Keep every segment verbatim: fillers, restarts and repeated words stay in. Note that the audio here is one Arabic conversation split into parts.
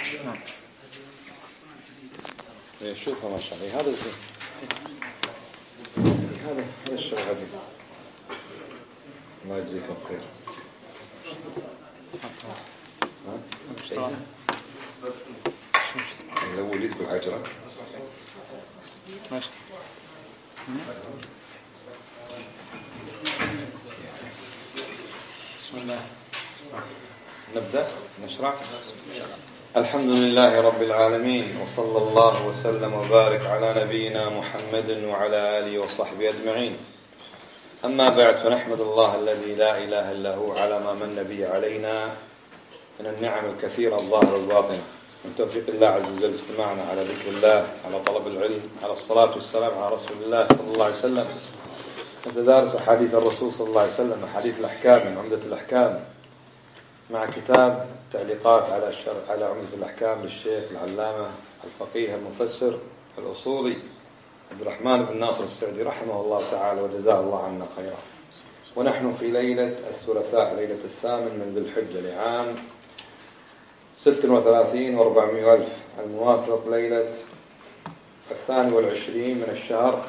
شوفها ما شاء الله. هذا هذا هذا الشيء هذا الله يجزيكم خير. ها الأول يسوي الحجرة ماشي. بسم الله. نبدأ نشرع. الحمد لله رب العالمين، وصلى الله وسلم وبارك على نبينا محمد وعلى آله وصحبه أجمعين. أما بعد، فنحمد الله الذي لا إله إلا هو على ما من به علينا من النعم الكثيرة الظاهرة والباطنة، من توفيق الله عز وجل استماعنا على ذكر الله، على طلب العلم، على الصلاة والسلام على رسول الله صلى الله عليه وسلم، نتدارس أحاديث الرسول صلى الله عليه وسلم، أحاديث الأحكام من عمدة الأحكام، مع كتاب تعليقات على الشرع على عمدة الأحكام للشيخ العلامة الفقيه المفسر الأصولي عبد الرحمن بن ناصر السعدي رحمه الله تعالى وجزاه الله عنا خيرا. ونحن في ليلة الثلاثاء، ليلة الثامن من ذي الحجة لعام ست وثلاثين وأربعمائة ألف، الموافق ليلة الثاني والعشرين من الشهر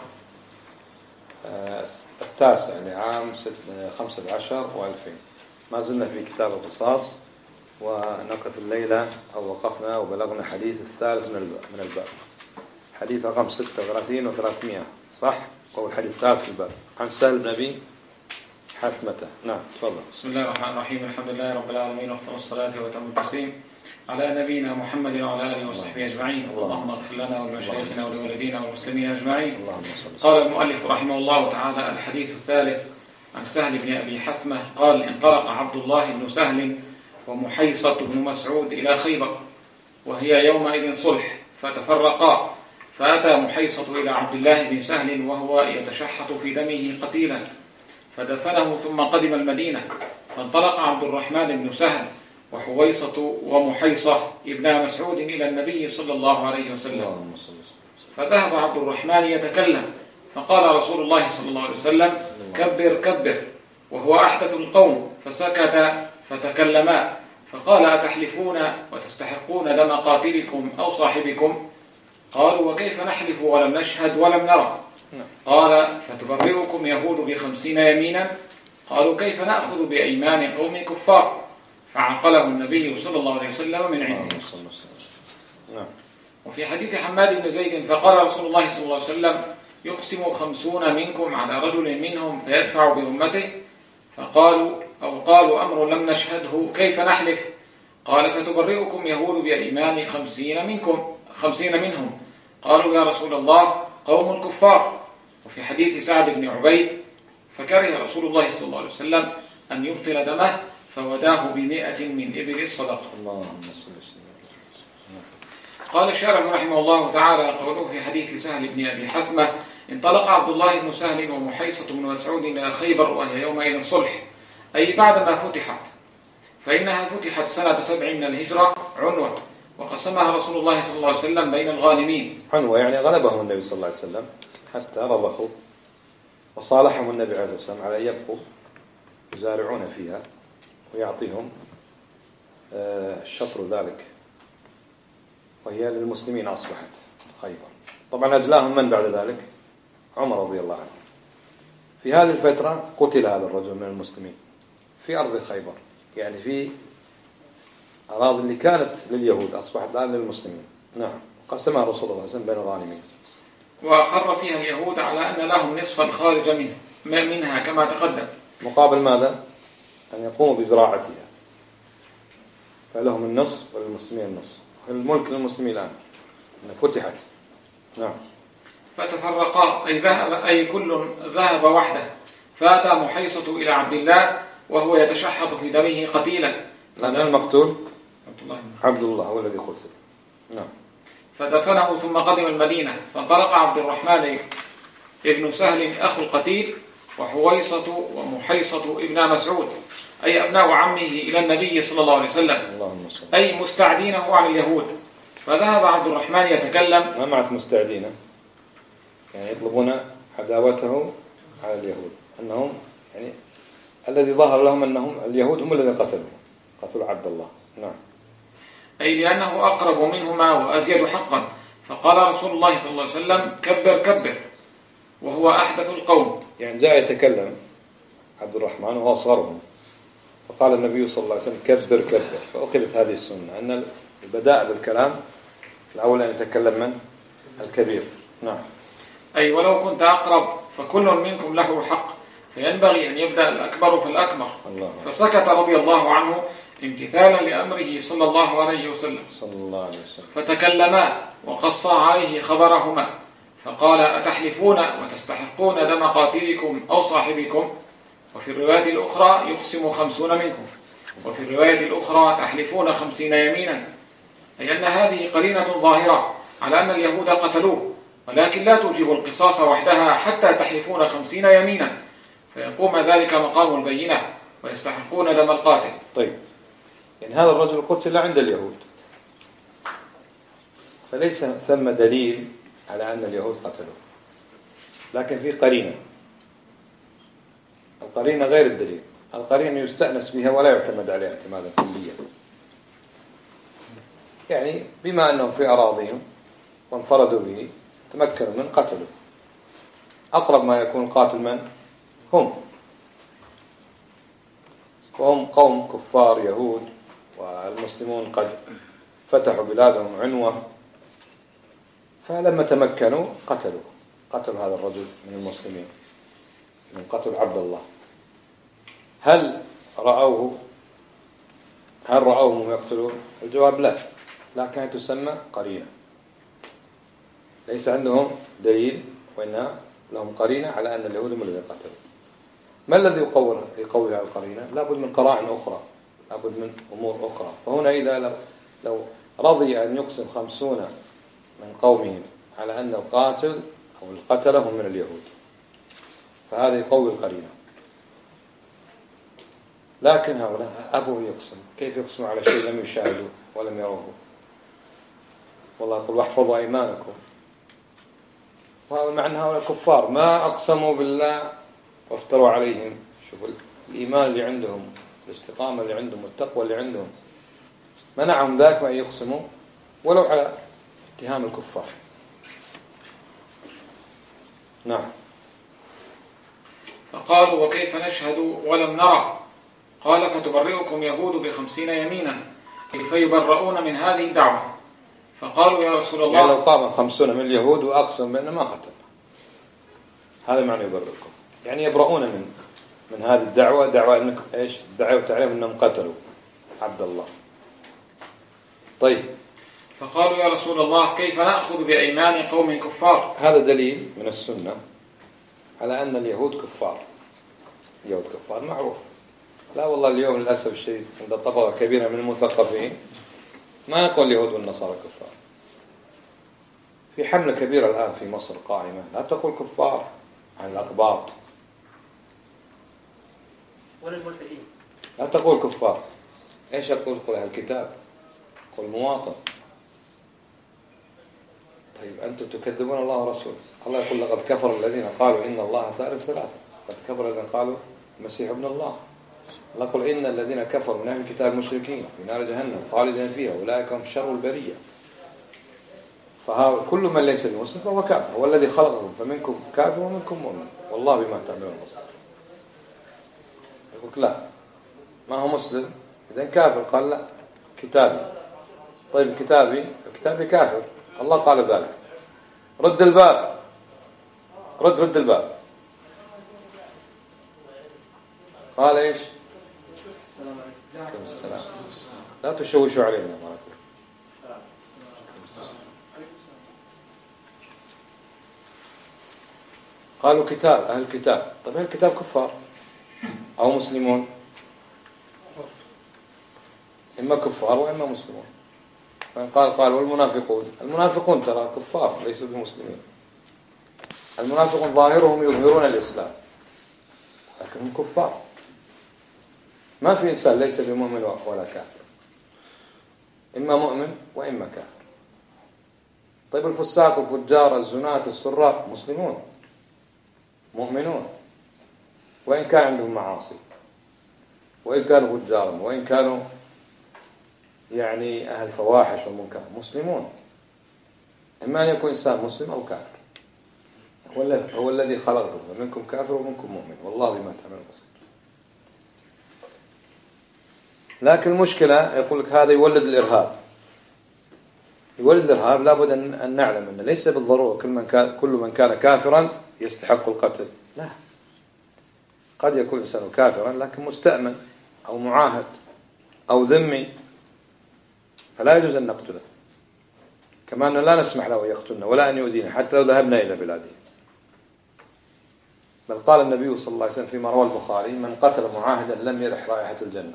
التاسع لعام خمسة عشر وألفين. ما زلنا في كتاب القصاص، ونقف الليلة أو وقفنا وبلغنا حديث الثالث من الباب، حديث رقم ستة وثلاثين وثلاثمائة، صح؟ وهو الحديث الثالث في الباب، عن سهل بن أبي حثمة. نعم تفضل. بسم الله الرحمن الرحيم. الحمد لله رب العالمين، وافضل الصلاة وتم التسليم على نبينا محمد وعلى آله وصحبه أجمعين. اللهم اغفر لنا ولمشايخنا ولوالدينا والمسلمين أجمعين. قال المؤلف رحمه الله تعالى: الحديث الثالث عن سهل بن أبي حثمة قال: انطلق عبد الله بن سهل ومحيصة بن مسعود إلى خيبر، وهي يومئذ صلح، فتفرقا، فأتى محيصة إلى عبد الله بن سهل وهو يتشحط في دمه قتيلا، فدفنه ثم قدم المدينة. فانطلق عبد الرحمن بن سهل وحويصة ومحيصة ابن مسعود إلى النبي صلى الله عليه وسلم، فذهب عبد الرحمن يتكلم، فقال رسول الله صلى الله عليه وسلم: كبر كبر، وهو أحدث القوم، فسكت فتكلما، فقال: أتحلفون وتستحقون دم قاتلكم أو صاحبكم؟ قالوا: وكيف نحلف ولم نشهد ولم نرى؟ قال: فتبرئكم يهود بخمسين يمينا؟ قالوا: كيف نأخذ بأيمان قوم كفار؟ فعقله النبي صلى الله عليه وسلم من عنده. وفي حديث حماد بن زيد: فقال رسول الله صلى الله عليه وسلم: يقسم خمسون منكم على رجل منهم فيدفع بأمته؟ فقالوا أو قالوا: أمر لم نشهده، كيف نحلف؟ قال: فتبرئكم يهود بأيمان خمسين منكم خمسين منهم؟ قالوا: يا رسول الله، قوم الكفار. وفي حديث سعد بن عبيد: فكره رسول الله صلى الله عليه وسلم أن يبطل دمه، فوداه بمئة من إبل الصدقة. قال الشارح رحمه الله تعالى: قوله في حديث سهل بن أبي حثمة: انطلق عبد الله بن سهل ومحيصة بن مسعود إلى خيبر، وهي يومئذ صلح، أي بعدما فتحت، فإنها فتحت سنة سبع من الهجرة عنوة، وقسمها رسول الله صلى الله عليه وسلم بين الغانمين. عنوة يعني غلبهم النبي صلى الله عليه وسلم حتى رضخوا، وصالحهم النبي عليه الصلاة والسلام على أن يبقوا يزارعون فيها ويعطيهم شطر ذلك، وهي للمسلمين أصبحت خيبر. طبعا أجلاهم من بعد ذلك؟ عمر رضي الله عنه. في هذه الفترة قتل هذا الرجل من المسلمين في أرض خيبر، يعني في أراضي اللي كانت لليهود أصبحت الآن للمسلمين. نعم، قسمها رسول الله صلى الله عليه وسلم بين الغانمين. وأقر فيها اليهود على أن لهم نصفا خارج منه منها كما تقدم، مقابل ماذا؟ أن يقوموا بزراعتها، فلهم النصف وللمسلمين النصف. الملك للمسلمين الآن فتحت. نعم. فتفرقا، أي ذهب أي كل ذهب وحده، فأتى محيصة إلى عبد الله وهو يتشحط في دمه قتيلا. لأن المقتول عبد الله عبد الله هو الذي قتل. نعم. فدفنه ثم قدم المدينة. فانطلق عبد الرحمن ابن سهل أخو القتيل وحويصة ومحيصة ابن مسعود، أي أبناء عمه، إلى النبي صلى الله عليه وسلم، أي مستعدينه عن اليهود. فذهب عبد الرحمن يتكلم. ما معنى مستعدين؟ يعني يطلبون عداوته على اليهود، أنهم يعني الذي ظهر لهم أنهم اليهود هم الذين قتلوا قتلوا عبد الله. نعم. أي لأنه أقرب منهما وأزيد حقا. فقال رسول الله صلى الله عليه وسلم: كبر كبر، وهو أحدث القوم. يعني جاء يتكلم عبد الرحمن وهو أصغرهم، فقال النبي صلى الله عليه وسلم: كبر كبر. فأخذت هذه السنة أن البداء بالكلام الأول أن يتكلم من الكبير. نعم. أي ولو كنت أقرب فكل منكم له حق، فينبغي أن يبدأ الأكبر فالأكبر. الله. فسكت رضي الله عنه امتثالا لأمره صلى الله عليه وسلم. صلى الله عليه وسلم. فتكلما وقصا عليه خبرهما، فقال: أتحلفون وتستحقون دم قاتلكم أو صاحبكم؟ وفي الرواية الأخرى: يقسم خمسون منكم. وفي الرواية الأخرى: تحلفون خمسين يمينا. أي أن هذه قرينة ظاهرة على أن اليهود قتلوه، ولكن لا توجب القصاص وحدها حتى تحلفون خمسين يمينا، فيقوم ذلك مقام البينة ويستحقون دم القاتل. طيب، يعني هذا الرجل قتل عند اليهود، فليس ثم دليل على أن اليهود قتلوه، لكن في قرينة. القرينة غير الدليل. القرينة يستأنس بها ولا يعتمد عليها اعتمادا كليا. يعني بما أنهم في أراضيهم وانفردوا به تمكنوا من قتله. أقرب ما يكون القاتل من هم، وهم قوم كفار يهود، والمسلمون قد فتحوا بلادهم عنوة، فلما تمكنوا قتلوا قتلوا هذا الرجل من المسلمين من قتل عبد الله. هل رأوه هل رأوهم يقتلون؟ الجواب لا، لكن تسمى قرينة. ليس عندهم دليل، وإنها لهم قرينة على أن اليهود هم الذين قتلوا. ما الذي يقوي يقوي هذه القرينة؟ لابد من قرائن أخرى، لابد من أمور أخرى. فهنا إذا لو, لو رضي أن يقسم خمسون من قومهم على أن القاتل أو القتلة هم من اليهود، فهذا يقوي القرينة. لكن هؤلاء أبوا يقسم. كيف يقسموا على شيء لم يشاهدوا ولم يروه؟ والله يقول: واحفظوا أيمانكم. وهذا معنى هؤلاء كفار ما أقسموا بالله وافتروا عليهم. شوفوا الإيمان اللي عندهم، الاستقامة اللي عندهم، والتقوى اللي عندهم، منعهم ذاك ما يقسموا ولو على اتهام الكفار. نعم. فقالوا: وكيف نشهد ولم نرى؟ قال: فتبرئكم يهود بخمسين يمينا، كيف يبرؤون من هذه الدعوة؟ فقالوا: يا رسول الله، يعني لو قام خمسون من اليهود وأقسم بأن ما قتل، هذا معنى يبرئكم، يعني يبرؤون من من هذه الدعوة، دعوة أنك إيش؟ دعوة تعلم أنهم قتلوا عبد الله. طيب. فقالوا: يا رسول الله، كيف نأخذ بأيمان قوم كفار؟ هذا دليل من السنة على أن اليهود كفار. اليهود كفار معروف. لا والله اليوم للأسف الشديد عند طبقة كبيرة من المثقفين ما يقول اليهود والنصارى كفار. في حملة كبيرة الآن في مصر قائمة، لا تقول كفار عن الأقباط ولا الملحدين، لا تقول كفار. إيش يقول؟ قل أهل الكتاب، قل مواطن. طيب أنتم تكذبون الله ورسوله. الله يقول: لقد كفر الذين قالوا إن الله ثالث ثلاثة. قد كفر الذين قالوا المسيح ابن الله. الله يقول: إن الذين كفروا من أهل الكتاب مشركين في نار جهنم خالدين فيها أولئك هم شر البرية. فكل من ليس بمسلم فهو كافر. هو الذي خلقكم فمنكم كافر ومنكم مؤمن والله بما تعملون بصير. يقول: لا ما هو مسلم إذا كافر. قال: لا كتابي. طيب كتابي كتابي كافر، الله قال ذلك. رد الباب، رد رد الباب. قال إيش؟ السلام. لا تشوشوا علينا مرة. قالوا كتاب، أهل الكتاب. طيب أهل الكتاب كفار أو مسلمون؟ إما كفار وإما مسلمون. قال قال والمنافقون، المنافقون ترى كفار ليسوا بمسلمين. المنافقون ظاهرهم يظهرون الإسلام لكنهم كفار. ما في إنسان ليس بمؤمن ولا كافر، إما مؤمن وإما كافر. طيب الفساق الفجار الزناة السراق مسلمون مؤمنون وإن كان عندهم معاصي، وإن كانوا فجارا، وإن كانوا يعني أهل فواحش ومنكر، مسلمون. إما أن يكون إنسان مسلم أو كافر، هو الذي خلقكم ومنكم كافر ومنكم مؤمن والله بما تعملون بصير. لكن المشكلة يقول لك هذا يولد الإرهاب. يولد الإرهاب لابد أن نعلم أنه ليس بالضرورة كل من كان كل من كان كافرا يستحق القتل، لا. قد يكون الإنسان كافرا لكن مستأمن أو معاهد أو ذمي، فلا يجوز أن نقتله. كما أن لا نسمح له يقتلنا ولا أن يؤذينا حتى لو ذهبنا إلى بلاده. بل قال النبي صلى الله عليه وسلم فيما روى البخاري: من قتل معاهدا لم يرح رائحة الجنة،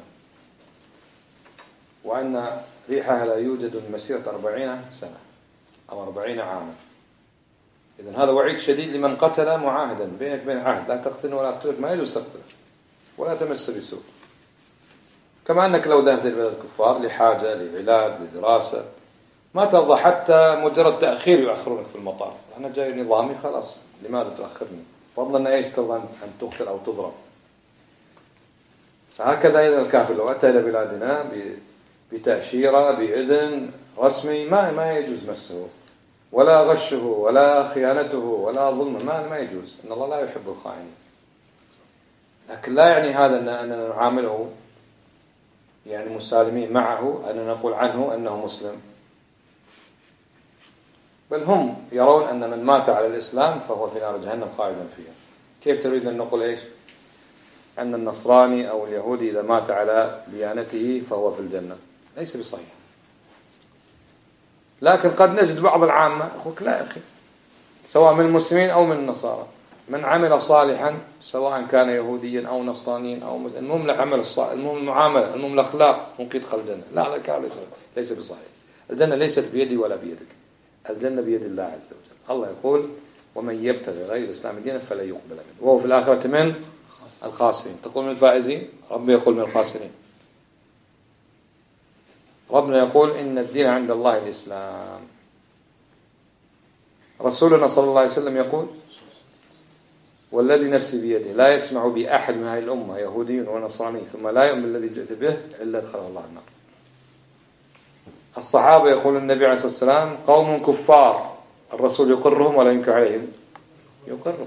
وأن ريحها لا يوجد من مسيرة أربعين سنة أو أربعين عاما. إذن هذا وعيد شديد لمن قتل معاهدا، بينك بين عهد لا تقتله ولا أقتلك، ما يجوز تقتله ولا تمس بسوء. كما أنك لو ذهبت إلى بلاد الكفار لحاجة، لعلاج، لدراسة، ما ترضى حتى مجرد تأخير يؤخرونك في المطار. أنا جاي نظامي خلاص، لماذا تؤخرني؟ فضلا أن إيش ترضى أن تقتل أو تضرب. فهكذا أيضا الكافر لو أتى إلى بلادنا بتأشيرة بإذن رسمي ما ما يجوز مسه ولا غشه ولا خيانته ولا ظلمه، ما ما يجوز. إن الله لا يحب الخائنين. لكن لا يعني هذا أننا نعامله يعني مسالمين معه، أن نقول عنه أنه مسلم. بل هم يرون أن من مات على الإسلام فهو في نار جهنم خالدا فيها. كيف تريد أن نقول إيش؟ أن النصراني أو اليهودي إذا مات على ديانته فهو في الجنة؟ ليس بصحيح. لكن قد نجد بعض العامة يقول لا يا أخي، سواء من المسلمين أو من النصارى، من عمل صالحا سواء كان يهوديا أو نصرانيا أو مسلم، المهم العمل الصالح، المهم المعاملة، المهم الأخلاق، ممكن يدخل الجنة. لا هذا الكلام ليس ليس بصحيح. الجنة ليست بيدي ولا بيدك، الجنة بيد الله عز وجل. الله يقول: ومن يبتغي غير الإسلام دينا فلا يقبل منه وهو في الآخرة من الخاسرين. تقول من الفائزين، ربنا يقول من الخاسرين. ربنا يقول: إن الدين عند الله الإسلام. رسولنا صلى الله عليه وسلم يقول: والذي نفسي بيده لا يسمع بأحد من هذه الأمة يهودي ونصراني ثم لا يؤمن الذي جئت به إلا أدخله الله النار. الصحابة يقول النبي عليه الصلاة والسلام: قوم كفار، الرسول يقرهم ولا ينكر عليهم؟ يقرهم.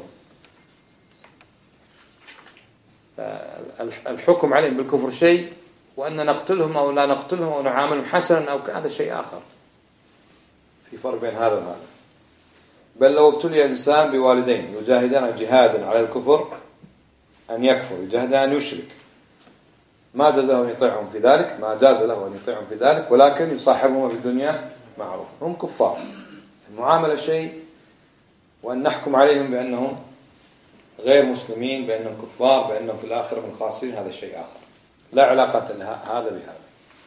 الحكم عليهم بالكفر شيء، وأن نقتلهم أو لا نقتلهم أو نعاملهم حسنا أو هذا شيء آخر. في فرق بين هذا وهذا. بل لو ابتلي إنسان بوالدين يجاهدان جهادا على الكفر أن يكفر، يجاهدان أن يشرك، ما جاز له أن يطيعهم في ذلك، ما جاز له أن يطيعهم في ذلك، ولكن يصاحبهم في الدنيا معروف، هم كفار. المعاملة شيء، وأن نحكم عليهم بأنهم غير مسلمين، بأنهم كفار، بأنهم في الآخرة من الخاسرين، هذا شيء آخر، لا علاقة هذا بهذا.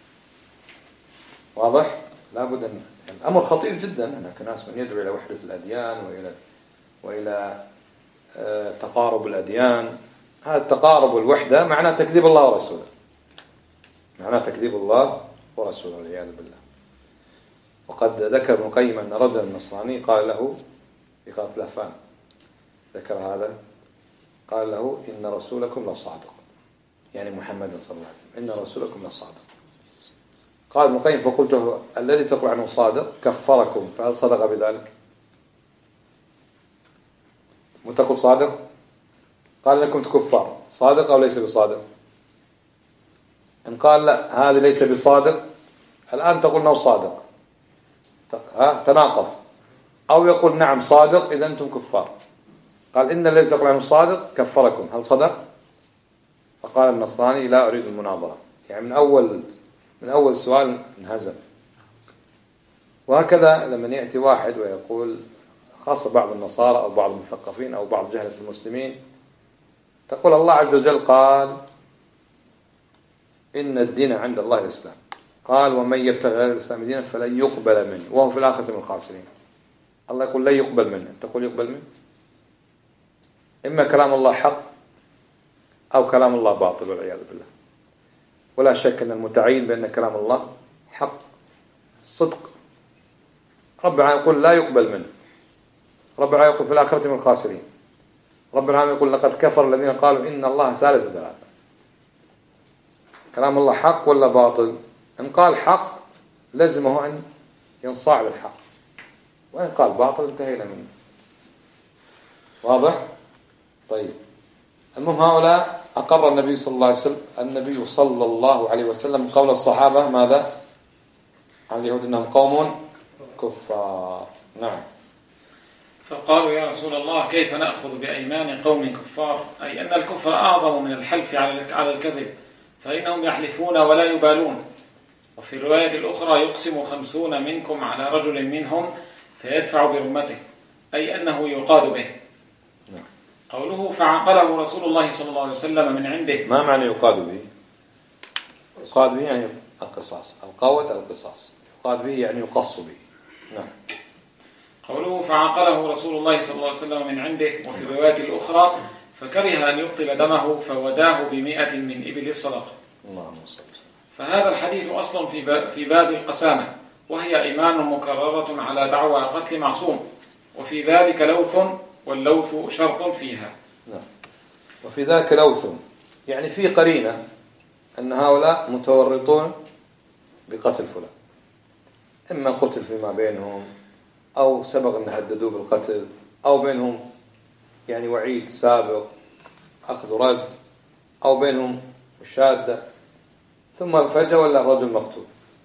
واضح؟ لابد أن الأمر خطير جدا. هناك ناس من يدعو إلى وحدة الأديان وإلى وإلى تقارب الأديان. هذا التقارب والوحدة معناه تكذيب الله ورسوله، معناه تكذيب الله ورسوله والعياذ بالله. وقد ذكر ابن القيم أن رجل نصراني قال له في قاتل الأفهام، ذكر هذا، قال له: إن رسولكم لصادق، يعني محمد صلى الله عليه وسلم، إن رسولكم لصادق. قال ابن القيم: فقلت: الذي تقول عنه صادق كفركم، فهل صدق بذلك؟ وتقول صادق؟ قال: لكم كفار، صادق أو ليس بصادق؟ إن قال لا هذا ليس بصادق، الآن تقول أنه صادق، ها تناقض. أو يقول نعم صادق، إذا أنتم كفار. قال: إن الذي تقول عنه صادق كفركم، هل صدق؟ فقال النصراني: لا أريد المناظرة. يعني من أول من أول سؤال انهزم. وهكذا لما يأتي واحد ويقول، خاصة بعض النصارى أو بعض المثقفين أو بعض جهلة المسلمين، تقول الله عز وجل قال: إن الدين عند الله الإسلام، قال: ومن يبتغي غير الإسلام دينا فلن يقبل منه وهو في الآخرة من الخاسرين. الله يقول لا يقبل منه، تقول يقبل منه؟ إما كلام الله حق أو كلام الله باطل والعياذ بالله. ولا شك أن المتعين بأن كلام الله حق صدق. رب العالمين يقول لا يقبل منه، رب العالمين يقول في الآخرة من الخاسرين، رب العالمين يقول لقد كفر الذين قالوا إن الله ثالث ثلاثة. كلام الله حق ولا باطل؟ إن قال حق لزمه أن ينصاع للحق، وإن قال باطل انتهينا منه. واضح؟ طيب، المهم هؤلاء أقر النبي صلى الله عليه وسلم النبي صلى الله عليه وسلم قول الصحابة ماذا؟ عن اليهود أنهم قوم كفار. نعم. فقالوا يا رسول الله كيف نأخذ بأيمان قوم كفار؟ أي أن الكفر أعظم من الحلف على الكذب، فإنهم يحلفون ولا يبالون. وفي الرواية الأخرى يقسم خمسون منكم على رجل منهم فيدفع برمته، أي أنه يقاد به. نعم. قوله فعقله رسول الله صلى الله عليه وسلم من عنده، ما معنى يقاد به؟ يقاد به يعني القصاص، القوة القصاص، يقاد به يعني يقص به. نعم. قوله فعقله رسول الله صلى الله عليه وسلم من عنده، وفي الرواية الأخرى فكره أن يبطل دمه فوداه بمئة من إبل الصدقة. اللهم صل. فهذا الحديث أصل في باب القسامة، وهي إيمان مكررة على دعوى قتل معصوم، وفي ذلك لوث، واللوث شرط فيها. نعم. وفي ذلك لوث يعني في قرينة أن هؤلاء متورطون بقتل فلان، إما قتل فيما بينهم أو سبق أن هددوه بالقتل، أو بينهم يعني وعيد سابق أخذ رد، أو بينهم مشادة، ثم فجأة ولا الرجل مقتول.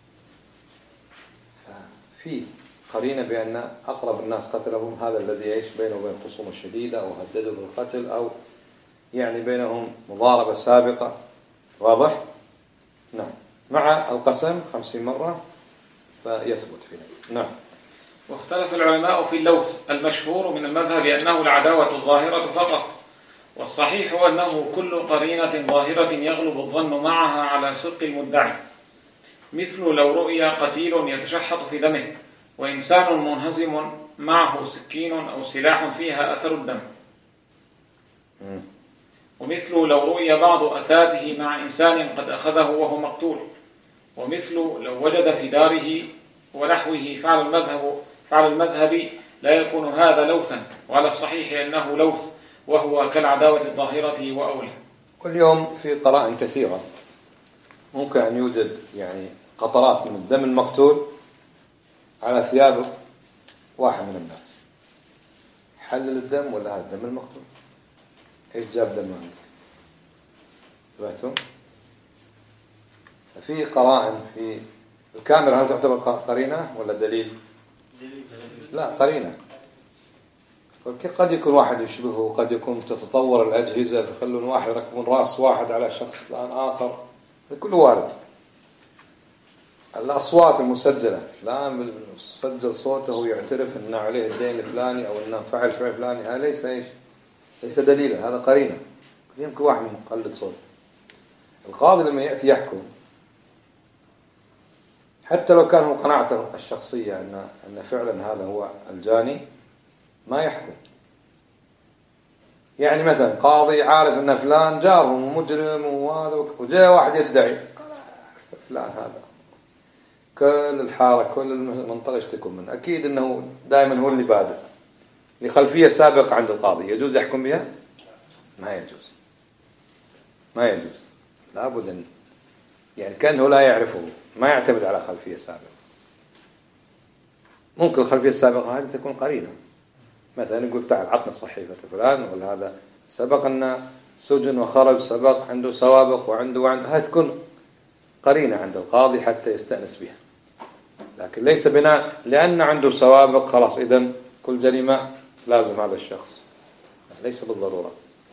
ففي قرينة بأن أقرب الناس قتلهم هذا الذي يعيش بينه وبين خصومة شديدة أو هدده بالقتل، أو يعني بينهم مضاربة سابقة. واضح؟ نعم. مع القسم خمسين مرة فيثبت فيه. نعم. واختلف العلماء في اللوث. المشهور من المذهب أنه العداوة الظاهرة فقط، والصحيح هو أنه كل قرينة ظاهرة يغلب الظن معها على صدق المدعي، مثل لو رؤي قتيل يتشحط في دمه وإنسان منهزم معه سكين أو سلاح فيها أثر الدم، ومثل لو رؤي بعض أثاثه مع إنسان قد أخذه وهو مقتول، ومثل لو وجد في داره ونحوه. فعل المذهب فعل المذهب لا يكون هذا لوثا، وعلى الصحيح أنه لوث، وهو كالعداوة الظاهرة وأولى. كل يوم في قرائن كثيرة ممكن أن يوجد يعني قطرات من الدم المقتول على ثياب واحد من الناس. حلل الدم ولا هذا الدم المقتول؟ إيش جاب دم عندك؟ فهمتم؟ في قرائن في الكاميرا. هل تعتبر قرينة ولا دليل؟ لا، قرينة. قد يكون واحد يشبهه، قد يكون تتطور الأجهزة فيخلون واحد يركبون رأس واحد على شخص الآن آخر، كله وارد. الأصوات المسجلة، فلان سجل صوته يعترف أن عليه الدين الفلاني أو أنه فعل فعل فلاني، هذا ليس إيش؟ ليس دليلا، هذا قرينة. يمكن واحد مقلد صوته. القاضي لما يأتي يحكم حتى لو كان هو قناعته الشخصية أن أن فعلا هذا هو الجاني ما يحكم. يعني مثلا قاضي عارف أن فلان جارهم مجرم وهذا، وجاء واحد يدعي فلان هذا كل الحارة كل المنطقة يشتكون منه، أكيد أنه دائما هو اللي بادئ لخلفية سابقة عند القاضي، يجوز يحكم بها؟ ما يجوز، ما يجوز. لابد أن يعني كأنه لا يعرفه، ما يعتمد على خلفية سابقة. ممكن الخلفية السابقة هذه تكون قرينة، مثلا يقول تعال عطنا صحيفة فلان، ولا هذا سبق أن سجن وخرج، سبق عنده سوابق وعنده وعنده، هذه تكون قرينة عند القاضي حتى يستأنس بها. لكن ليس بناء لأن عنده سوابق خلاص إذن كل جريمة لازم هذا الشخص، ليس بالضرورة.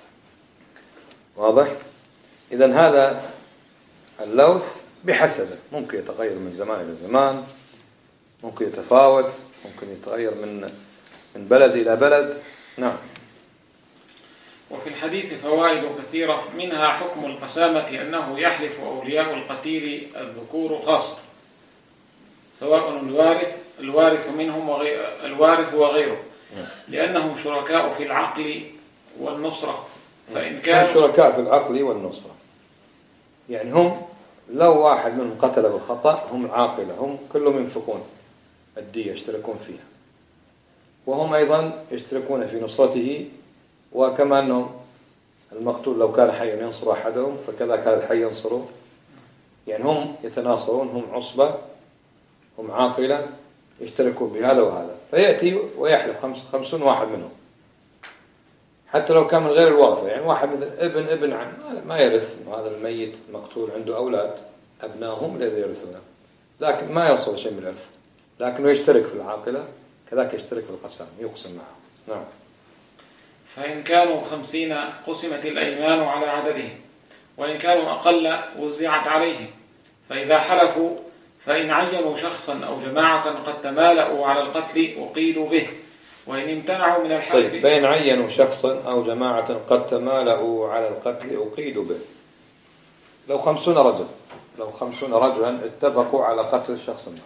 واضح؟ إذن هذا اللوث بحسبه، ممكن يتغير من زمان إلى زمان، ممكن يتفاوت، ممكن يتغير من من بلد إلى بلد. نعم. وفي الحديث فوائد كثيرة، منها حكم القسامة أنه يحلف أولياء القتيل الذكور خاصة، سواء الوارث الوارث منهم وغير الوارث وغيره، لأنهم شركاء في العقل والنصرة. فإن كانوا شركاء في العقل والنصرة، يعني هم لو واحد منهم قتل بالخطأ هم العاقلة، هم كلهم ينفقون الدية، يشتركون فيها، وهم أيضا يشتركون في نصرته. وكما أنهم المقتول لو كان حيا ينصر أحدهم، فكذا كان الحي ينصر يعني هم يتناصرون، هم عصبة، هم عاقلة، يشتركون بهذا وهذا، فيأتي ويحلف خمس خمسون واحد منهم، حتى لو كان من غير الورثة، يعني واحد مثل ابن ابن عم ما يرث، هذا الميت المقتول عنده أولاد أبنائهم الذي يرثونه، لكن ما يوصل شيء من الإرث، لكنه يشترك في العاقلة، كذلك يشترك في القسم، يقسم معه. نعم. فإن كانوا خمسين قسمت الأيمان على عددهم، وإن كانوا أقل وزعت عليهم. فإذا حلفوا فإن عينوا شخصا أو جماعة قد تمالأوا على القتل أقيدوا به، وإن امتنعوا من الحلف. طيب، بين عينوا شخصا أو جماعة قد تمالأوا على القتل أقيدوا به. لو خمسون رجل لو خمسون رجلا اتفقوا على قتل الشخص ما،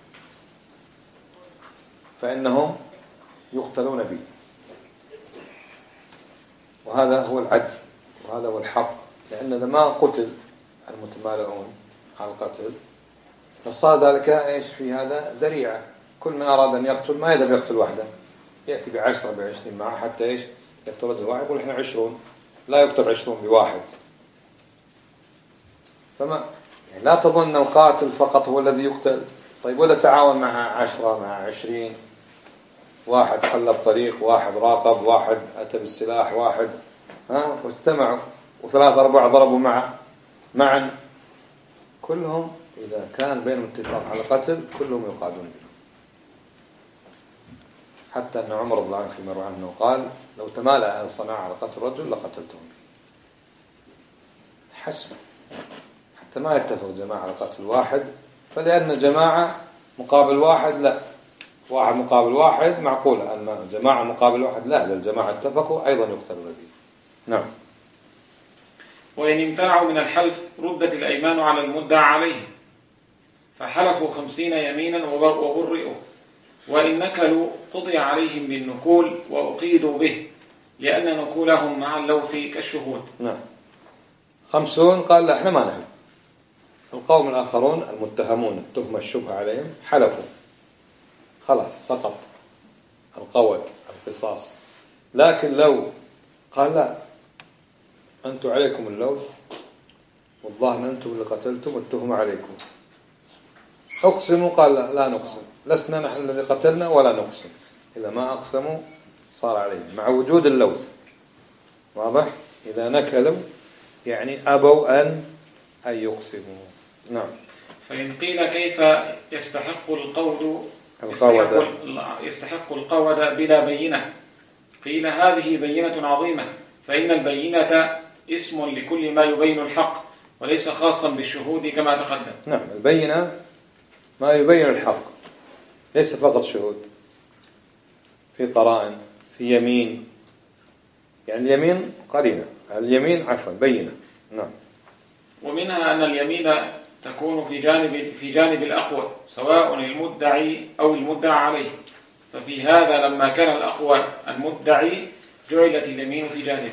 فإنهم يقتلون به، وهذا هو العدل وهذا هو الحق، لأن لما قتل المتمالئون على القتل فصار ذلك إيش في هذا ذريعة، كل من أراد أن يقتل ما يذهب يقتل وحده، يأتي بعشرة بعشرين معه حتى إيش يقتل رجل واحد، يقول إحنا عشرون، لا يقتل عشرون بواحد. فما يعني لا تظن القاتل فقط هو الذي يقتل. طيب ولا تعاون مع عشرة مع عشرين، واحد خلى الطريق، واحد راقب، واحد أتى بالسلاح، واحد ها واجتمعوا، وثلاثة أربعة ضربوا معه معا، كلهم إذا كان بينهم اتفاق على قتل كلهم يقادون به. حتى أن عمر بن العاص فيما روى عنه قال: لو تمالأ أهل صنعاء على قتل رجل لقتلتهم حسبا، حتى ما يتفق جماعة على قتل واحد، فلأن جماعة مقابل واحد لا، واحد مقابل واحد معقولة، أما جماعة مقابل واحد لا، للجماعة اتفقوا أيضا يقتلون به. نعم. وإن امتنعوا من الحلف ردت الأيمان على المدعى عليه، فحلفوا خمسين يمينا وبرئوا، وإن نكلوا قضي عليهم بالنكول وأقيدوا به، لأن نكولهم مع اللوث كالشهود. نعم. خمسون قال لا احنا ما نحلف. القوم الآخرون المتهمون التهمة الشبهة عليهم حلفوا، خلاص سقط القود القصاص. لكن لو قال لا أنتم عليكم اللوث والظاهر أنتم اللي قتلتم والتهمة عليكم، أقسموا، قال لا, لا نقسم، لسنا نحن الذي قتلنا ولا نقسم. إذا ما أقسموا صار عليهم مع وجود اللوث. واضح؟ إذا نكلوا يعني أبوا أن أن يقسموا. نعم. فإن قيل كيف يستحق القود القود يستحق القود بلا بينة، قيل هذه بينة عظيمة، فإن البينة اسم لكل ما يبين الحق وليس خاصا بالشهود كما تقدم. نعم، البينة ما يبين الحق، ليس فقط شهود، في قرائن، في يمين، يعني اليمين قرينة، اليمين عفوا بينة. نعم. ومنها أن اليمين تكون في جانب في جانب الأقوى سواء المدعي أو المدعى عليه، ففي هذا لما كان الأقوى المدعي جعلت اليمين في جانبه.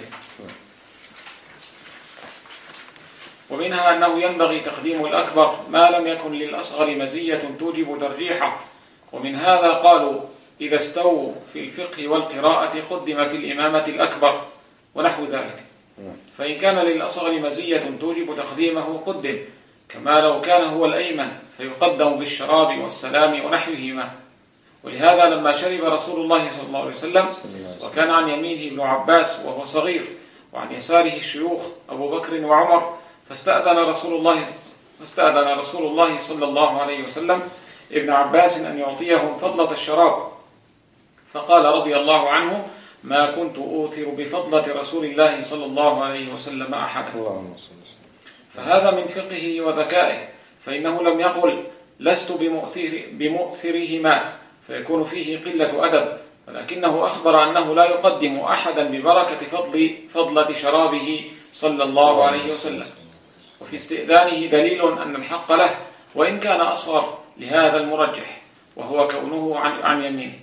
ومنها أنه ينبغي تقديم الأكبر ما لم يكن للأصغر مزية توجب ترجيحه، ومن هذا قالوا إذا استووا في الفقه والقراءة قدم في الإمامة الأكبر ونحو ذلك. فإن كان للأصغر مزية توجب تقديمه قدم، كما لو كان هو الأيمن فيقدم بالشراب والسلام ونحوهما. ولهذا لما شرب رسول الله صلى الله عليه وسلم وكان عن يمينه ابن عباس وهو صغير وعن يساره الشيوخ أبو بكر وعمر، فاستأذن رسول الله فاستأذن رسول الله صلى الله عليه وسلم ابن عباس أن يعطيهم فضلة الشراب، فقال رضي الله عنه: ما كنت أوثر بفضلة رسول الله صلى الله عليه وسلم أحدا. فهذا من فقهه وذكائه، فإنه لم يقل لست بمؤثر بمؤثرهما فيكون فيه قلة أدب، ولكنه أخبر أنه لا يقدم أحدا ببركة فضل فضلة شرابه صلى الله عليه وسلم. وفي استئذانه دليل أن الحق له وإن كان أصغر لهذا المرجح، وهو كونه عن, عن يمينه.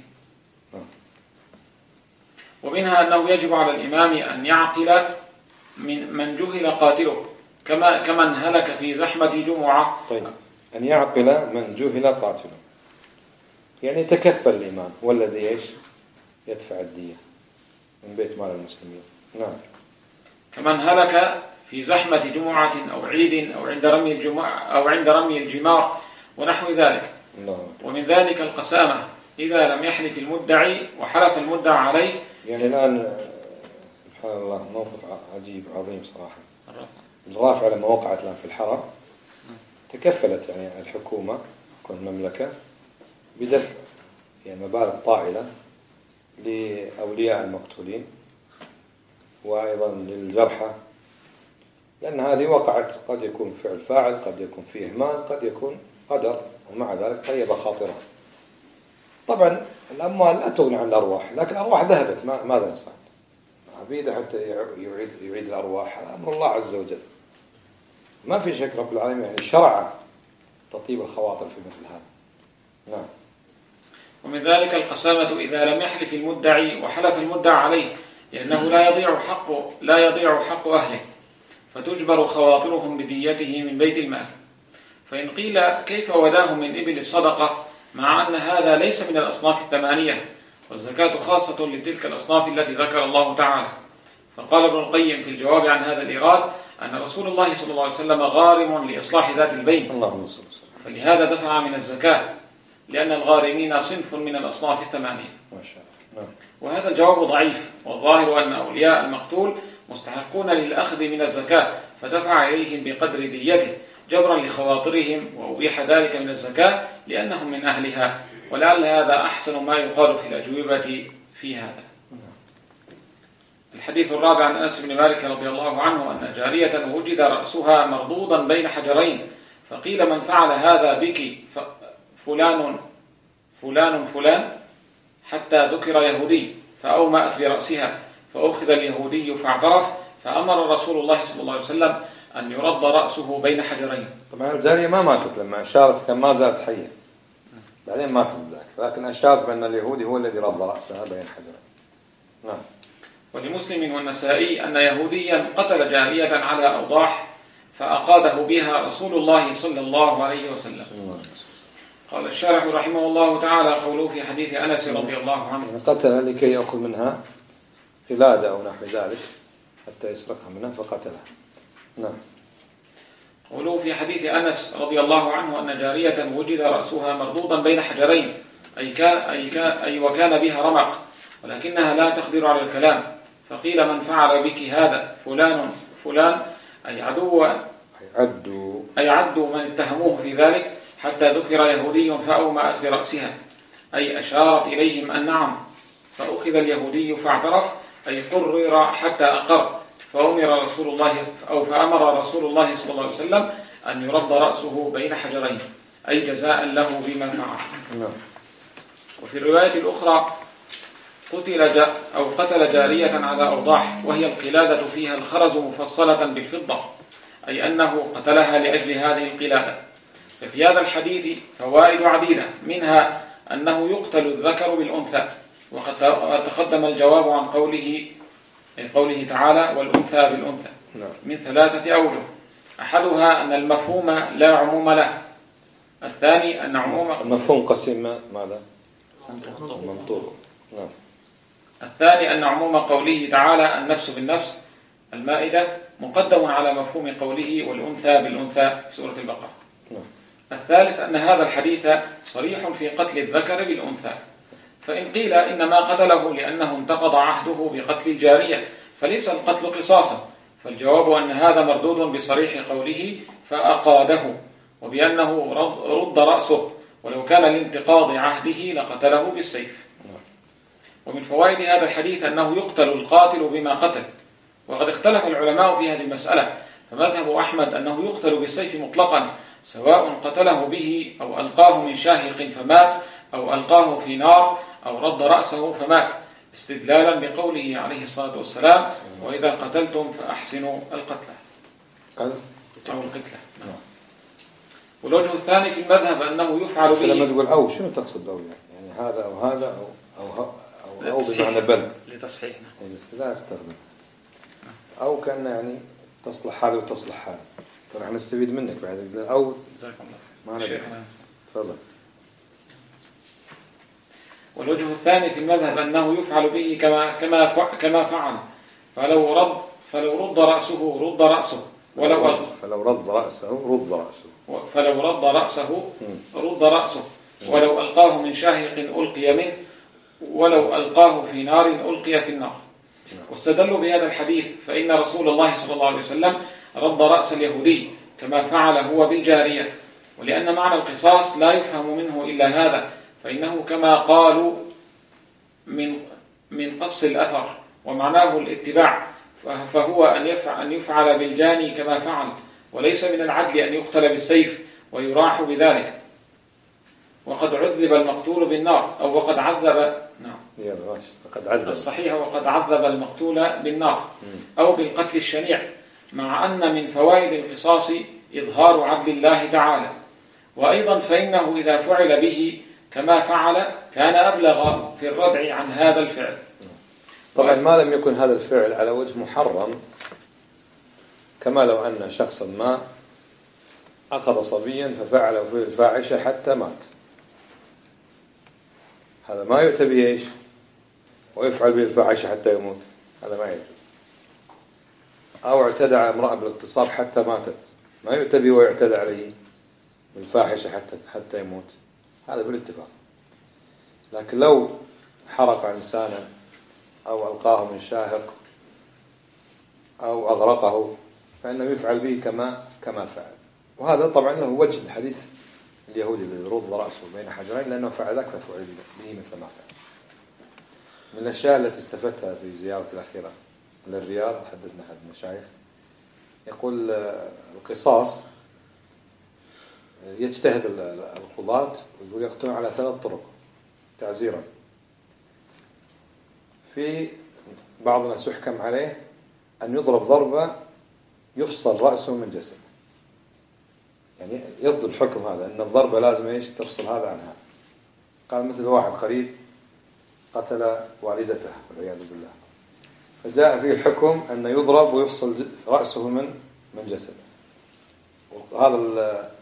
ومنها أنه يجب على الإمام أن يعقل من من جهل قاتله، كما كمن هلك في زحمة جمعة. طيب، أن يعقل من جهل قاتله يعني يتكفل الإمام هو الذي إيش يدفع الدية من بيت مال المسلمين. نعم. كمن هلك في زحمة جمعة أو عيد أو عند رمي الجمع أو عند رمي الجمار ونحو ذلك. ومن ذلك القسامة إذا لم يحلف المدعي وحلف المدعى عليه. يعني الآن سبحان الله موقف عجيب عظيم صراحة. الرافعة لما وقعت الآن في الحرم تكفلت يعني الحكومة كل المملكة بدفع يعني مبالغ طائلة لأولياء المقتولين وأيضا للجرحى، لأن هذه وقعت قد يكون فعل فاعل، قد يكون فيه إهمال، قد يكون قدر، ومع ذلك طيب خاطرها. طبعا الأموال لا تغني عن الأرواح، لكن الأرواح ذهبت، ماذا يصنع؟ عبيده حتى يعيد, يعيد الأرواح، هذا أمر الله عز وجل. ما في شك رب العالمين يعني شرع تطيب الخواطر في مثل هذا. نعم. ومن ذلك القسامة إذا لم يحلف المدعي وحلف المدعى عليه، لأنه لا يضيع حق لا يضيع حق أهله، فتجبر خواطرهم بديته من بيت المال. فإن قيل كيف وداه من إبل الصدقة مع أن هذا ليس من الأصناف الثمانية، والزكاة خاصة لتلك الأصناف التي ذكر الله تعالى؟ فقال ابن القيم في الجواب عن هذا الإيراد أن رسول الله صلى الله عليه وسلم غارم لإصلاح ذات البين، اللهم صل وسلم، فلهذا دفع من الزكاة، لأن الغارمين صنف من الأصناف الثمانية. ما شاء الله. وهذا الجواب ضعيف، والظاهر أن أولياء المقتول مستحقون للأخذ من الزكاة، فدفع إليهم بقدر ديته جبرا لخواطرهم، وأبيح ذلك من الزكاة لأنهم من أهلها. ولعل هذا أحسن ما يقال في الأجوبة في هذا. الحديث الرابع عن أنس بن مالك رضي الله عنه أن جارية وجد رأسها مردودا بين حجرين، فقيل من فعل هذا بك؟ فلان فلان فلان، حتى ذكر يهودي فأومأت برأسها، فأخذ اليهودي فاعترف، فأمر رسول الله صلى الله عليه وسلم أن يرد رأسه بين حجرين. طبعا الجارية ما ماتت لما أشارت، كان ما زالت حية، بعدين ماتت ذاك، لكن أشارت بأن اليهودي هو الذي رد رأسها بين حجرين. نعم. ولمسلم والنسائي أن يهوديا قتل جارية على أوضاح فأقاده بها رسول الله صلى الله عليه وسلم. قال الشارح رحمه الله تعالى قوله في حديث أنس رضي الله عنه: قتلها لكي يأخذ منها قلادة أو نحو ذلك حتى يسرقها منها فقتلها. نعم. قوله في حديث أنس رضي الله عنه أن جارية وجد رأسها مردودا بين حجرين، أي, كان أي, كان أي وكان بها رمق، ولكنها لا تقدر على الكلام، فقيل من فعل بك هذا؟ فلان فلان، أي عدو عدوا أي عدوا من اتهموه في ذلك، حتى ذكر يهودي فأومأت برأسها، أي أشارت إليهم أن نعم، فأخذ اليهودي فاعترف، أي قرر حتى أقر، فأمر رسول الله أو فأمر رسول الله صلى الله عليه وسلم أن يرد رأسه بين حجرين، أي جزاء له بما فعل. وفي الرواية الأخرى قتل جا أو قتل جارية على أوضاح، وهي القلادة فيها الخرز مفصلة بالفضة، أي أنه قتلها لأجل هذه القلادة. ففي هذا الحديث فوائد عديدة، منها أنه يقتل الذكر بالأنثى، وقد تقدم الجواب عن قوله قوله تعالى والأنثى بالأنثى من ثلاثة أوجه: أحدها أن المفهوم لا عموم له، الثاني أن عموم المفهوم قسم ماذا؟ منطوق. نعم. الثاني أن عموم قوله تعالى النفس بالنفس المائدة مقدم على مفهوم قوله والأنثى بالأنثى في سورة البقرة. نعم. الثالث أن هذا الحديث صريح في قتل الذكر بالأنثى، فإن قيل إنما قتله لأنه انتقض عهده بقتل الجارية فليس القتل قصاصا، فالجواب أن هذا مردود بصريح قوله فأقاده، وبأنه رد رأسه، ولو كان لانتقاض عهده لقتله بالسيف. ومن فوائد هذا الحديث أنه يقتل القاتل بما قتل، وقد اختلف العلماء في هذه المسألة، فمذهب أحمد أنه يقتل بالسيف مطلقا، سواء قتله به أو ألقاه من شاهق فمات، أو ألقاه في نار، أو رد رأسه فمات، استدلالا بقوله عليه الصلاة والسلام وإذا قتلتم فأحسنوا القتلى أو القتلى. والوجه الثاني في المذهب أنه يفعل به. لما تقول أو شنو تقصد أو يعني, يعني هذا أو هذا أو أو أو, أو بمعنى بل لتصحيحنا يعني لا استخدم أو كان يعني تصلح هذا وتصلح هذا. طبعا نستفيد منك بعد أو جزاك الله ما نبي. تفضل. والوجه الثاني في المذهب أنه يفعل به كما كما كما فعل، فلو رد فلو رد رأسه رد رأسه ولو ألقى فلو رد رأسه رد رأسه فلو رد رأسه رد رأسه ولو ألقاه من شاهق ألقي منه ولو ألقاه في نار ألقي في النار. واستدلوا بهذا الحديث فإن رسول الله صلى الله عليه وسلم رد رأس اليهودي كما فعل هو بالجارية، ولأن معنى القصاص لا يفهم منه إلا هذا، فإنه كما قالوا من من قص الأثر ومعناه الاتباع، فهو أن يفعل, أن يفعل بالجاني كما فعل، وليس من العدل أن يقتل بالسيف ويراح بذلك. وقد عذب المقتول بالنار أو وقد عذب نعم وقد عذب الصحيح وقد عذب المقتول بالنار أو بالقتل الشنيع، مع أن من فوائد القصاص إظهار عدل الله تعالى. وأيضا فإنه إذا فعل به كما فعل كان أبلغ في الردع عن هذا الفعل. طبعا ما لم يكن هذا الفعل على وجه محرم، كما لو أن شخصا ما أخذ صبيا ففعله في الفاحشة حتى مات، هذا ما يؤتى به إيش ويفعل به الفاحشة حتى يموت، هذا ما يجوز. أو اعتدى على امرأة بالاغتصاب حتى ماتت، ما يؤتى به ويعتدى عليه بالفاحشة حتى حتى يموت، هذا بالاتفاق. لكن لو حرق إنسانا أو ألقاه من شاهق أو أغرقه فإنه يفعل به كما كما فعل. وهذا طبعا له وجه الحديث اليهودي الذي رد رأسه بين حجرين، لأنه فعل ذلك ففعل به مثل ما فعل. من الأشياء التي استفدتها في زيارة الأخيرة للرياض، حدثنا أحد المشايخ يقول القصاص يجتهد القضاة ويقول يقتلون على ثلاث طرق تعزيرا. في بعض الناس يحكم عليه أن يضرب ضربة يفصل رأسه من جسده، يعني يصدر الحكم هذا أن الضربة لازم إيش تفصل هذا عن هذا. قال مثل واحد قريب قتل والدته والعياذ بالله، فجاء فيه الحكم أن يضرب ويفصل رأسه من من جسده. وهذا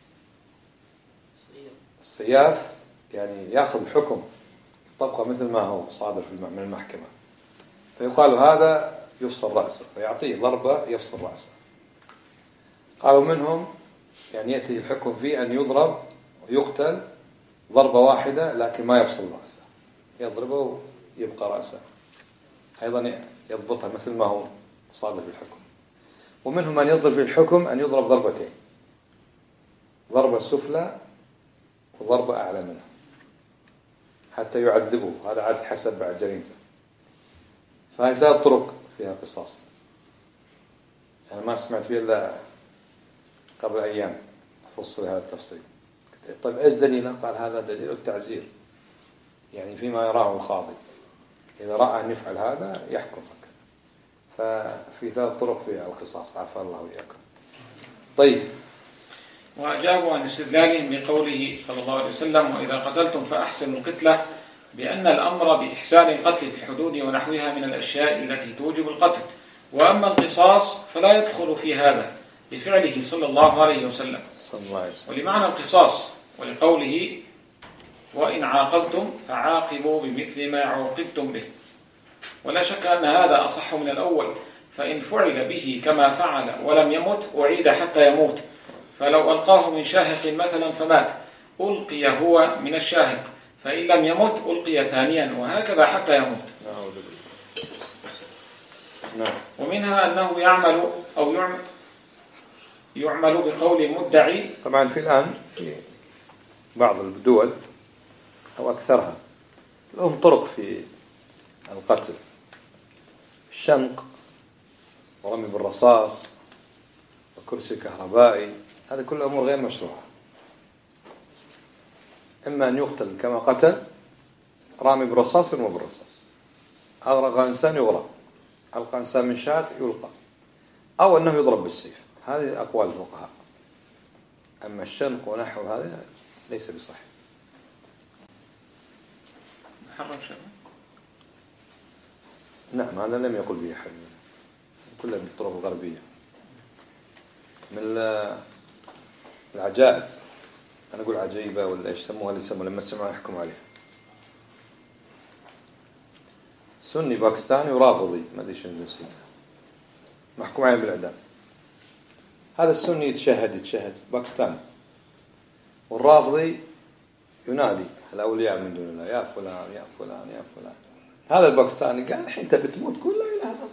السياف يعني يأخذ الحكم طبقة مثل ما هو صادر في من المحكمة، فيقال هذا يفصل رأسه، فيعطيه ضربة يفصل رأسه. قالوا منهم يعني يأتي الحكم فيه أن يضرب ويقتل ضربة واحدة لكن ما يفصل رأسه، يضربه ويبقى رأسه، أيضا يضبطها مثل ما هو صادر في الحكم. ومنهم من يصدر في الحكم أن يضرب ضربتين، ضربة سفلى وضربة أعلى منها حتى يعذبه، هذا عاد حسب بعد جريمته. فهذه ثلاث طرق فيها قصاص، أنا ما سمعت فيها إلا قبل أيام فصل هذا التفصيل. طيب إيش دليله؟ قال هذا دليل التعزير، يعني فيما يراه القاضي إذا رأى أن يفعل هذا يحكم. ففي ثلاث طرق في القصاص، عفى الله وإياكم. طيب، وأجابوا عن استدلالهم بقوله صلى الله عليه وسلم وإذا قتلتم فأحسنوا القتلة، بأن الأمر بإحسان القتل في الحدود ونحوها من الأشياء التي توجب القتل. وأما القصاص فلا يدخل في هذا لفعله صلى الله عليه وسلم. ولمعنى القصاص ولقوله وإن عاقبتم فعاقبوا بمثل ما عوقبتم به. ولا شك أن هذا أصح من الأول، فإن فعل به كما فعل ولم يمت أعيد حتى يموت. فلو ألقاه من شاهق مثلا فمات ألقي هو من الشاهق، فإن لم يمت ألقي ثانيا، وهكذا حتى يموت. ومنها أنه يعمل أو يعمل, يعمل بقول المدعي. طبعا في الآن في بعض الدول أو أكثرها لهم طرق في القتل، الشنق ورمي بالرصاص وكرسي كهربائي، هذه كل أمور غير مشروعة. إما أن يقتل كما قتل رامي بالرصاص ورمي بالرصاص، أغرق إنسان يغرق، ألقى إنسان من شاهق يلقى، أو أنه يضرب بالسيف. هذه أقوال الفقهاء. أما الشنق ونحو هذا ليس بصحيح. محرم شرعا؟ نعم، هذا لم يقل به أحد، كلها بالطرق الغربية. من العجائب، أنا أقول عجيبة ولا إيش سموها اللي يسموها لما تسمعوا يحكموا عليها، سني باكستاني ورافضي ما أدري شنو جنسيته، محكوم عليه بالإعدام. هذا السني يتشهد يتشهد باكستاني، والرافضي ينادي الأولياء من دون الله يا فلان يا فلان يا فلان. هذا الباكستاني قال الحين أنت بتموت كل لا إله إلا الله.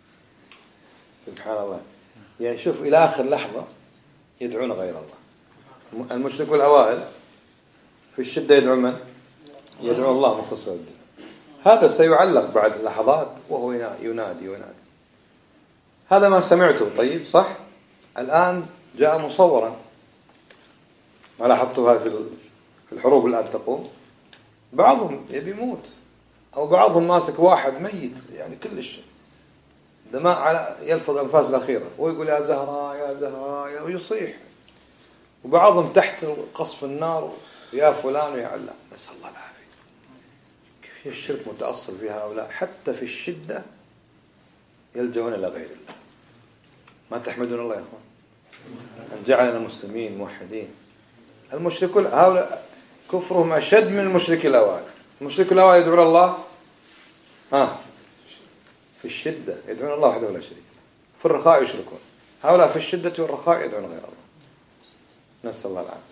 سبحان الله. يعني شوف إلى آخر لحظة يدعون غير الله. المشرك الأوائل في الشدة يدعون من؟ يدعون الله مخلص الدين. هذا سيعلق بعد لحظات وهو ينادي ينادي. هذا ما سمعته. طيب صح؟ الآن جاء مصورا، ما لاحظتها في الحروب الآن تقوم، بعضهم يبي يموت أو بعضهم ماسك واحد ميت يعني كلش دماء على يلفظ الأنفاس الأخيرة ويقول يا زهراء يا زهراء ويصيح، وبعضهم تحت قصف النار يا فلان ويا علان. نسأل الله العافية. كيف الشرك متأصل في هؤلاء حتى في الشدة يلجؤون إلى غير الله. ما تحمدون الله يا أخوان أن جعلنا مسلمين موحدين. المشركون هؤلاء كفرهم أشد من المشرك الأوائل. المشرك الأوائل يدعون الله ها في الشدة يدعون الله وحده لا شريك له، في الرخاء يشركون. هؤلاء في الشدة والرخاء يدعون غير الله. نسأل الله العافية.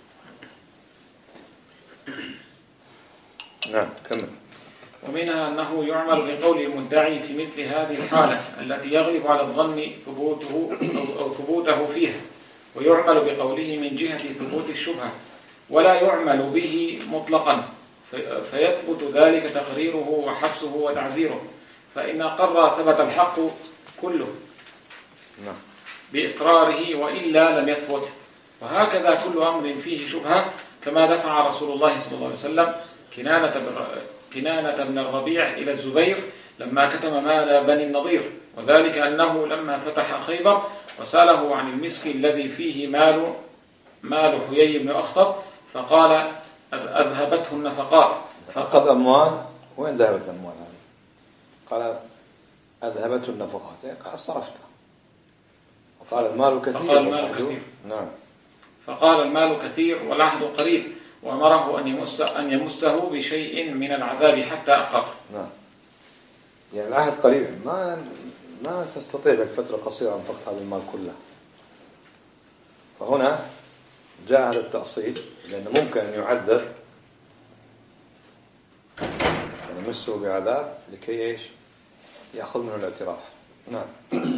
نعم كمل. ومنها أنه يعمل بقول المدعي في مثل هذه الحالة التي يغلب على الظن ثبوته أو ثبوته فيها، ويعمل بقوله من جهة ثبوت الشبهة، ولا يعمل به مطلقا فيثبت ذلك تقريره وحبسه وتعزيره، فإن قرر ثبت الحق كله بإقراره وإلا لم يثبت. وهكذا كل أمر فيه شبهة، كما دفع رسول الله صلى الله عليه وسلم كنانة بن الربيع إلى الزبير لما كتم مال بني النضير، وذلك أنه لما فتح خيبر وسأله عن المسك الذي فيه مال مال حيي بن أخطب فقال أذهبته النفقات. فقد أموال. وين ذهبت الأموال هذه؟ قال أذهبته النفقات، قال صرفتها. وقال المال كثير. فقال المال كثير. نعم. فقال المال كثير والعهد قريب، وأمره أن يمس أن يمسه بشيء من العذاب حتى أقر. نعم. يعني العهد قريب، ما ما تستطيع بالفترة قصيرة أن تقطع المال كله. فهنا جاء هذا التأصيل، لأنه ممكن أن يعذب يعني يمسه بعذاب لكي إيش يأخذ منه الاعتراف. نعم.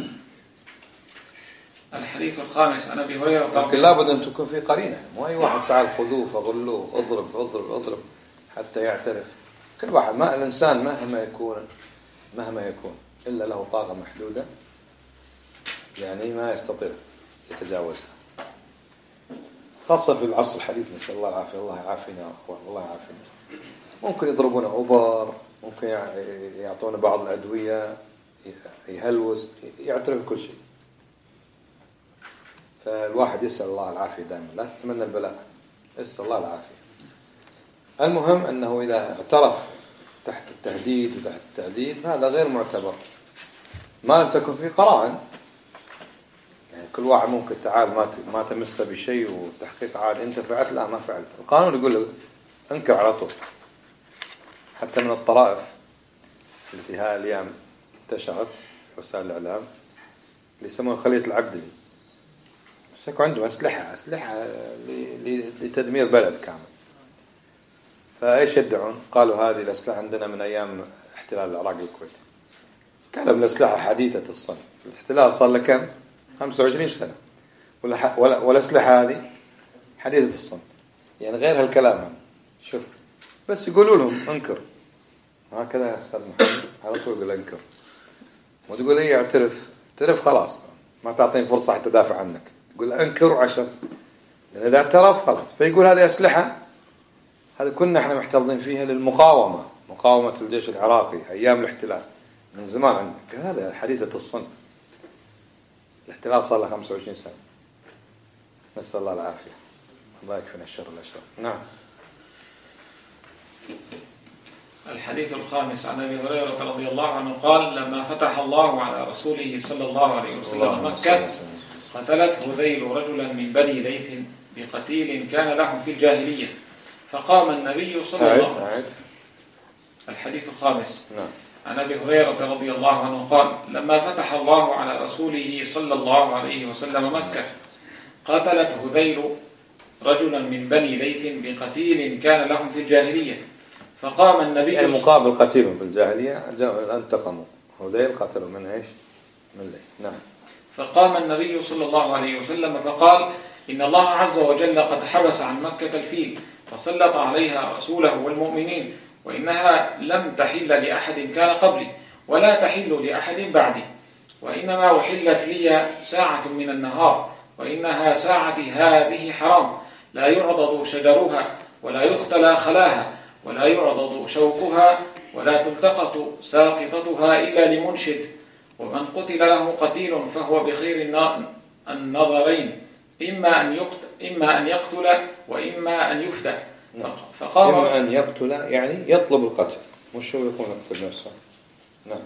الحديث الخامس عن أبي هريرة. لكن لابد أن تكون في قرينة، مو أي واحد تعال خذوه فغلوه اضرب اضرب اضرب حتى يعترف. كل واحد، ما الإنسان مهما يكون مهما يكون إلا له طاقة محدودة، يعني ما يستطيع يتجاوزها، خاصة في العصر الحديث. نسأل الله العافية. الله يعافينا يا أخوان، الله يعافينا. ممكن يضربون أوبر، ممكن يعطون بعض الأدوية، يهلوس، يعترف كل شيء. فالواحد يسأل الله العافية دائما، لا تتمنى البلاء، اسأل الله العافية. المهم أنه إذا اعترف تحت التهديد وتحت التعذيب هذا غير معتبر ما لم تكن فيه قرائن. يعني كل واحد ممكن تعال ما ما تمس بشيء والتحقيق عاد أنت فعلت، لا ما فعلت. القانون يقول له انكر على طول. حتى من الطرائف التي هاي الأيام انتشرت في وسائل الإعلام اللي يسمونها خلية العبدلي، بس يكون عندهم أسلحة أسلحة لتدمير بلد كامل. فإيش يدعون؟ قالوا هذه الأسلحة عندنا من أيام احتلال العراق الكويت. كانوا من الأسلحة حديثة الصنع. الاحتلال صار له كم؟ خمسة وعشرين سنة. والأسلحة هذه حديثة الصنع، يعني غير هالكلام. شوف بس يقولوا لهم انكر، هكذا يا أستاذ محمد على طول يقول انكر، وتقول إيه اعترف اعترف خلاص، ما تعطيني فرصة حتى دافع عنك. يقول انكر عشر، لأن إذا اعترف خلاص. فيقول هذه أسلحة، هذا كنا احنا محتفظين فيها للمقاومة، مقاومة الجيش العراقي أيام الاحتلال من زمان عندك. هذا حديثة الصنع. الاحتلال صار له خمسة وعشرين سنة. نسأل الله العافية. الله يكفينا الشر الأشرار. نعم. الحديث الخامس عن أبي هريرة رضي الله عنه قال لما فتح الله على رسوله صلى الله عليه وسلم مكة قتلت هذيل رجلا من بني ليث بقتيل كان لهم في الجاهلية، فقام النبي صلى الله عليه وسلم. الحديث الخامس نعم. عن أبي هريرة رضي الله عنه قال: لما فتح الله على رسوله صلى الله عليه وسلم مكة قتلت هذيل رجلا من بني ليث بقتيل كان لهم في الجاهلية، فقام النبي يعني مقابل قتيل في الجاهلية انتقموا، هذيل قتلوا من ايش؟ من ليث. نعم. فقام النبي صلى الله عليه وسلم فقال: إن الله عز وجل قد حبس عن مكة الفيل فسلط عليها رسوله والمؤمنين، وإنها لم تحل لأحد كان قبلي ولا تحل لأحد بعدي، وإنما أحلت لي ساعة من النهار، وإنها ساعتي هذه حرام، لا يعضد شجرها ولا يختلى خلاها ولا يعضد شوكها ولا تلتقط ساقطتها إلا لمنشد، ومن قتل له قتيل فهو بخير النظرين، إما أن يقتل, إما أن يقتل وإما أن يفدى. فقام إما أن يقتل يعني يطلب القتل، مش هو يكون يقتل نفسه. نعم.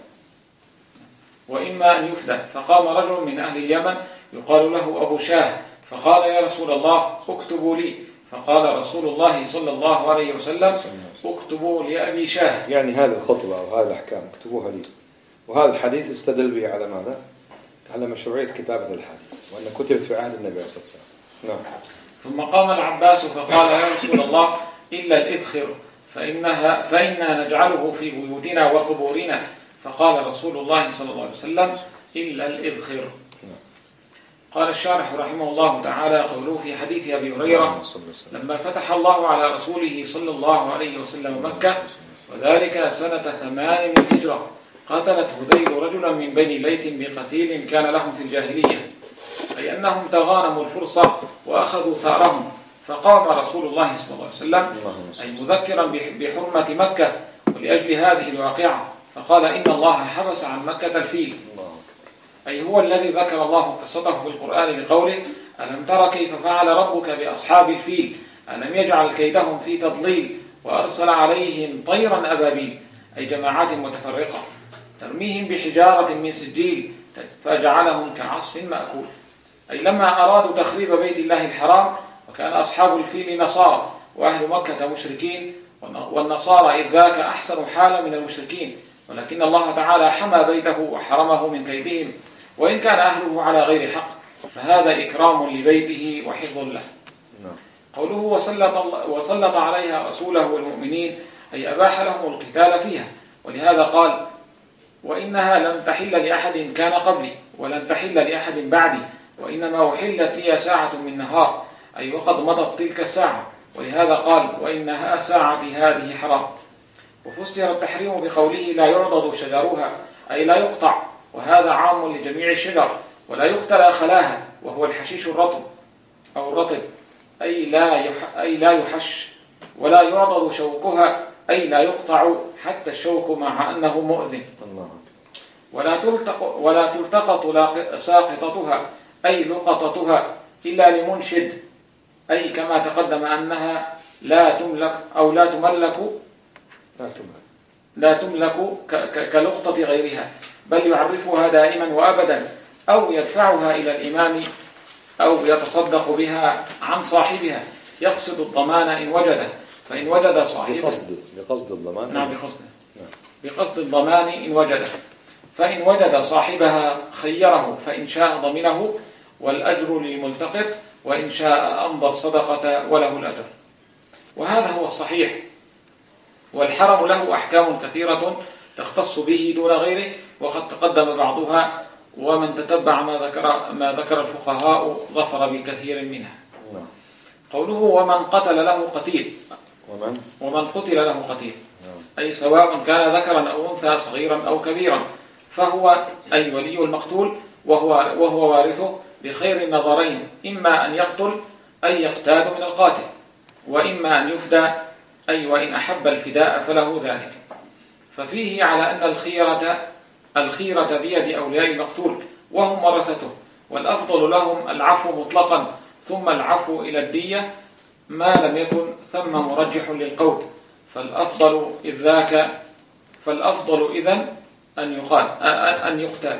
وإما أن يفدى. فقام رجل من أهل اليمن يقال له أبو شاه فقال: يا رسول الله اكتبوا لي. فقال رسول الله صلى الله عليه وسلم: اكتبوا لأبي شاه. يعني هذه الخطبة أو هذه الأحكام اكتبوها لي. وهذا الحديث استدل به على ماذا؟ على مشروعية كتابة الحديث، وأن كتبت في عهد النبي صلى الله عليه وسلم. نعم. ثم قام العباس فقال: يا رسول الله إلا الإذخر فإنها فإنا نجعله في بيوتنا وقبورنا. فقال رسول الله صلى الله عليه وسلم: إلا الإذخر. قال الشارح رحمه الله تعالى: قوله في حديث أبي هريرة: لما فتح الله على رسوله صلى الله عليه وسلم مكة وذلك سنة ثمان من الهجرة قتلت هذيل رجلا من بني ليث بقتيل كان لهم في الجاهلية، أي أنهم تغانموا الفرصة وأخذوا ثارهم، فقام رسول الله صلى الله عليه وسلم أي مذكرا بحرمة مكة ولأجل هذه الواقعة، فقال: إن الله حبس عن مكة الفيل، أي هو الذي ذكر الله قصته في القرآن بقوله: ألم تر كيف فعل ربك بأصحاب الفيل ألم يجعل كيدهم في تضليل وأرسل عليهم طيرا أبابيل، أي جماعات متفرقة ترميهم بحجارة من سجيل فجعلهم كعصف مأكول. أي لما أرادوا تخريب بيت الله الحرام وكان أصحاب الفيل نصارى وأهل مكة مشركين، والنصارى إذ ذاك أحسن حالا من المشركين، ولكن الله تعالى حمى بيته وحرمه من كيدهم، وإن كان أهله على غير حق، فهذا إكرام لبيته وحفظ له. قوله وسلط, وسلط عليها رسوله والمؤمنين، أي أباح لهم القتال فيها، ولهذا قال: وإنها لم تحل لأحد كان قبلي ولن تحل لأحد بعدي، وإنما أحلت لي ساعة من نهار، أي وقد مضت تلك الساعة، ولهذا قال: وإنها ساعتي هذه حرام. وفسر التحريم بقوله: لا يعضد شجرها، أي لا يقطع، وهذا عام لجميع الشجر، ولا يختلى خلاها، وهو الحشيش الرطب أو الرطب، أي لا يح أي لا يحش، ولا يعضد شوكها، أي لا يقطع حتى الشوك مع أنه مؤذن، ولا تلتق ولا تلتقط ساقطتها، أي لقطتها، إلا لمنشد، أي كما تقدم أنها لا تملك أو لا تملك لا تملك, لا تملك كلقطة غيرها، بل يعرفها دائما وأبدا، أو يدفعها إلى الإمام، أو يتصدق بها عن صاحبها، يقصد الضمان إن وجده، فإن وجد صاحبه بقصد, بقصد الضمان. نعم بقصد بقصد الضمان إن وجده، فإن وجد صاحبها خيره، فإن شاء ضمنه والأجر للملتقط، وإن شاء أمضى الصدقة وله الأجر. وهذا هو الصحيح. والحرم له أحكام كثيرة تختص به دون غيره، وقد تقدم بعضها، ومن تتبع ما ذكر, ما ذكر الفقهاء ظفر بكثير منها. قوله ومن قتل له قتيل، ومن, ومن قتل له قتيل، أي سواء كان ذكرا أو أنثى صغيرا أو كبيرا، فهو أي ولي المقتول وهو, وهو وارثه بخير النظرين، إما أن يقتل أي يقتاد من القاتل، وإما أن يفدى أي وإن أحب الفداء فله ذلك. ففيه على أن الخيرة الخيرة بيد أولياء المقتول وهم ورثته، والأفضل لهم العفو مطلقا ثم العفو إلى الدية ما لم يكن ثم مرجح للقول، فالأفضل إذ ذاك فالأفضل إذن أن يقال أن يقتل.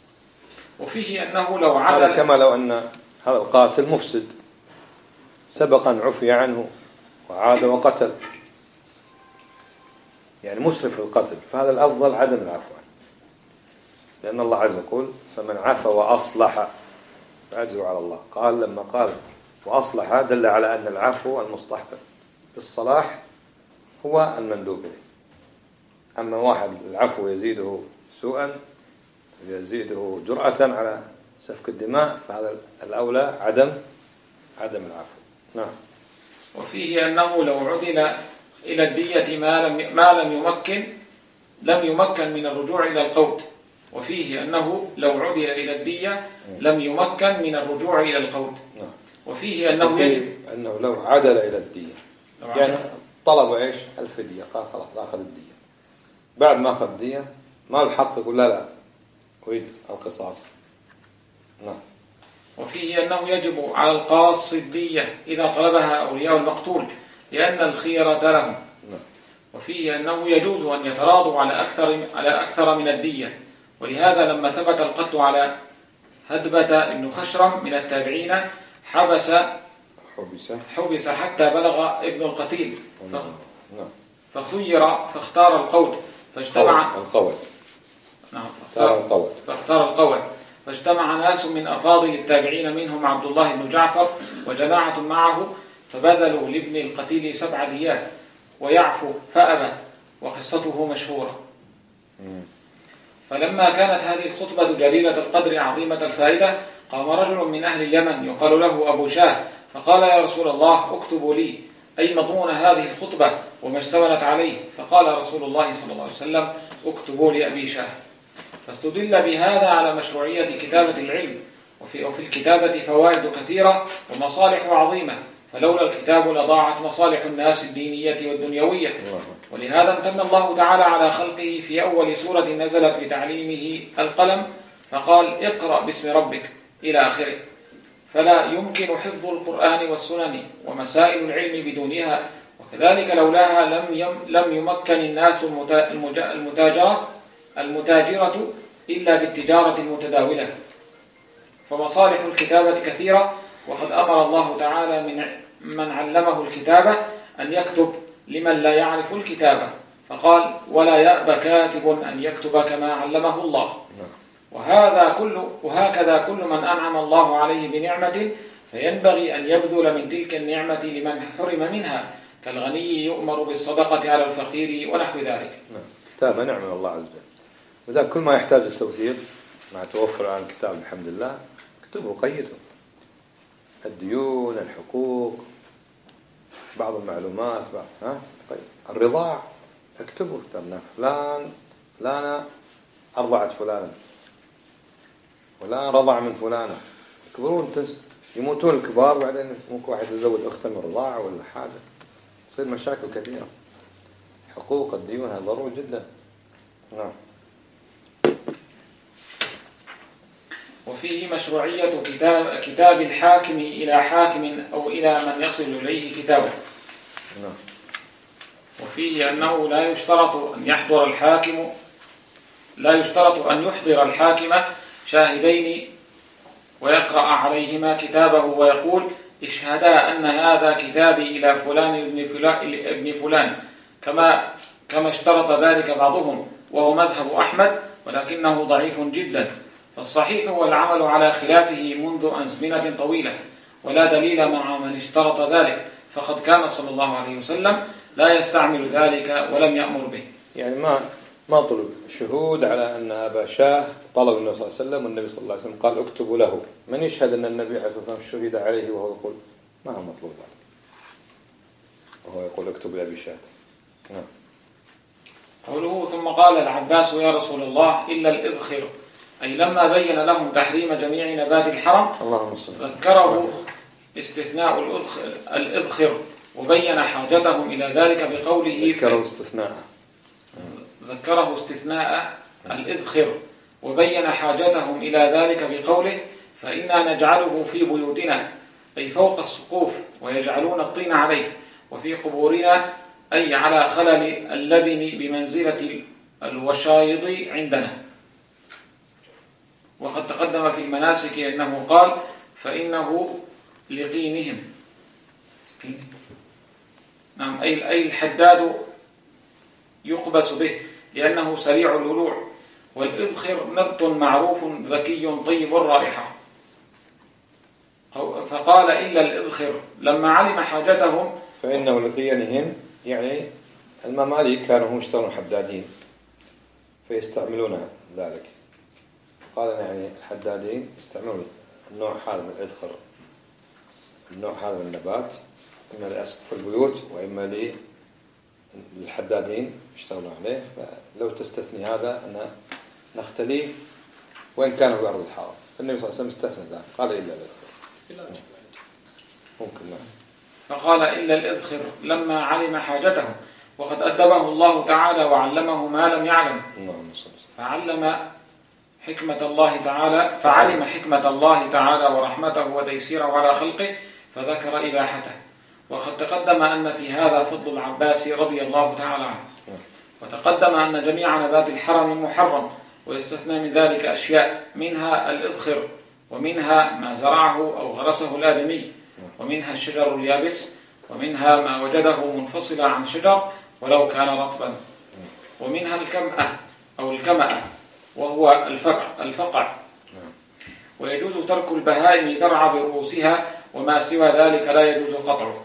وفيه أنه لو عدل، كما لو أن هذا القاتل مفسد سبقا عفي عنه وعاد وقتل، يعني مسرف في القتل، فهذا الأفضل عدم العفو عنه، لأن الله عز وجل يقول فمن عفا وأصلح فأجره على الله. قال لما قال وأصلح دل على أن العفو المستحب بالصلاح هو المندوب إليه. أما واحد العفو يزيده سوءا يزيده جرأة على سفك الدماء فهذا الأولى عدم عدم العفو. نعم. وفيه أنه لو عدل إلى الدية ما لم ما لم يمكن لم يمكن من الرجوع إلى القود. وفيه أنه لو عدل إلى الدية لم يمكن من الرجوع إلى القود. وفيه أنه يجب أنه لو عدل إلى الدية يعني طلب إيش الفدية، قال خلاص أخذ الدية، بعد ما أخذ الدية ما الحق يقول لا لا أريد القصاص. نعم. وفيه أنه يجب على القاص الدية إذا طلبها أولياء المقتول لأن الخيرة لهم. وفيه أنه يجوز أن يتراضوا على أكثر على أكثر من الدية، ولهذا لما ثبت القتل على هدبة بن خشرم من التابعين حبس حبس حبس حتى بلغ ابن القتيل فخير فاختار القود فاجتمع القود نعم فاختار القود فاختار القود فاجتمع ناس من أفاضل التابعين منهم عبد الله بن جعفر وجماعة معه فبذلوا لابن القتيل سبع ديات ويعفو فأبى، وقصته مشهورة. فلما كانت هذه الخطبة جليلة القدر عظيمة الفائدة قام رجل من أهل اليمن يقال له أبو شاه فقال يا رسول الله اكتبوا لي أي مضمون هذه الخطبة وما اشتملت عليه. فقال رسول الله صلى الله عليه وسلم اكتبوا لأبي شاه. فاستدل بهذا على مشروعية كتابة العلم، وفي, وفي الكتابة فوائد كثيرة ومصالح عظيمة، فلولا الكتاب لضاعت مصالح الناس الدينية والدنيوية. ولهذا امتن الله تعالى على خلقه في أول سورة نزلت بتعليمه القلم فقال اقرأ باسم ربك إلى آخره. فلا يمكن حفظ القرآن والسنن ومسائل العلم بدونها، وكذلك لولاها لم يم لم يمكن الناس المتاجرة المتاجرة إلا بالتجارة المتداولة. فمصالح الكتابة كثيرة، وقد أمر الله تعالى من من علمه الكتابة أن يكتب لمن لا يعرف الكتابة، فقال ولا يأبى كاتب أن يكتب كما علمه الله. وهذا كل وهكذا كل من أنعم الله عليه بنعمة فينبغي أن يبذل من تلك النعمة لمن حرم منها، كالغني يؤمر بالصدقة على الفقير ونحو ذلك. كتابة نعم من الله عز وجل، وذا كل ما يحتاج التوثيق مع توفر الآن كتاب الحمد لله اكتبه قيده، الديون الحقوق بعض المعلومات بعض ها طيب الرضاع اكتبه كتابنا فلان فلانة أرضعت فلانا ولا رضع من فلانة، يكبرون تس يموتون الكبار بعدين ممكن واحد يزود أخته من رضاعة ولا حاجة، تصير مشاكل كثيرة. حقوق الديون هذا ضروري جدا. نعم. وفيه مشروعية كتاب, كتاب الحاكم إلى حاكم أو إلى من يصل إليه كتابه. نعم. وفيه أنه لا يشترط أن يحضر الحاكم لا يشترط أن يحضر الحاكم شاهدين ويقرأ عليهما كتابه ويقول اشهدا أن هذا كتابي إلى فلان ابن فلان, ابن فلان كما كما اشترط ذلك بعضهم، وهو مذهب أحمد ولكنه ضعيف جدا. فالصحيح هو العمل على خلافه منذ أزمنة طويلة، ولا دليل مع من اشترط ذلك، فقد كان صلى الله عليه وسلم لا يستعمل ذلك ولم يأمر به. يعني ما ما طلب شهود على أن أبا شاه طلب النبي صلى الله عليه وسلم، والنبي صلى الله عليه وسلم قال اكتبوا له. من يشهد أن النبي عليه الصلاة والسلام شهد عليه وهو يقول ما هو مطلوب ذلك، وهو يقول اكتب لأبي شاه. نعم. قوله ثم قال العباس يا رسول الله إلا الإذخر، أي لما بين لهم تحريم جميع نبات الحرم ذكره استثناء الإذخر وبين حاجتهم إلى ذلك بقوله ذكره استثناء ذكره استثناء الإذخر وبين حاجتهم إلى ذلك بقوله فإنا نجعله في بيوتنا، أي فوق السقوف، ويجعلون الطين عليه، وفي قبورنا أي على خلل اللبن بمنزلة الوشايض عندنا. وقد تقدم في المناسك أنه قال فإنه لقينهم، نعم أي أي الحداد يقبس به لأنه سريع الولوع، والإذخر نبت معروف ذكي طيب الرائحة. فقال إلا الإذخر لما علم حاجتهم. فإنه لقيانهن يعني المماليك كانوا هم يشترون حدادين فيستعملون ذلك. قال يعني الحدادين يستعملون النوع هذا من الإذخر، النوع هذا من النبات، إما لأسقف البيوت وإما للحدادين يشتغلون عليه. فلو تستثني هذا أن نختليه وإن كان في أرض الحرم. النبي صلى الله عليه وسلم استثنى ذلك، قال إلا الإذخر ممكن. نعم. فقال إلا الإذخر لما علم حاجتهم، وقد أدبه الله تعالى وعلمه ما لم يعلم، فعلم حكمة الله تعالى فعلم حكمة الله تعالى ورحمته وتيسيره على خلقه فذكر إباحته. وقد تقدم أن في هذا فضل العباس رضي الله تعالى عنه، وتقدم أن جميع نبات الحرم محرم، ويستثنى من ذلك أشياء، منها الإذخر، ومنها ما زرعه أو غرسه الآدمي، ومنها الشجر اليابس، ومنها ما وجده منفصلا عن شجر ولو كان رطبا، ومنها الكمأة أو الكمأة وهو الفقع, الفقع. ويجوز ترك البهائم ترعى برؤوسها، وما سوى ذلك لا يجوز قطعه.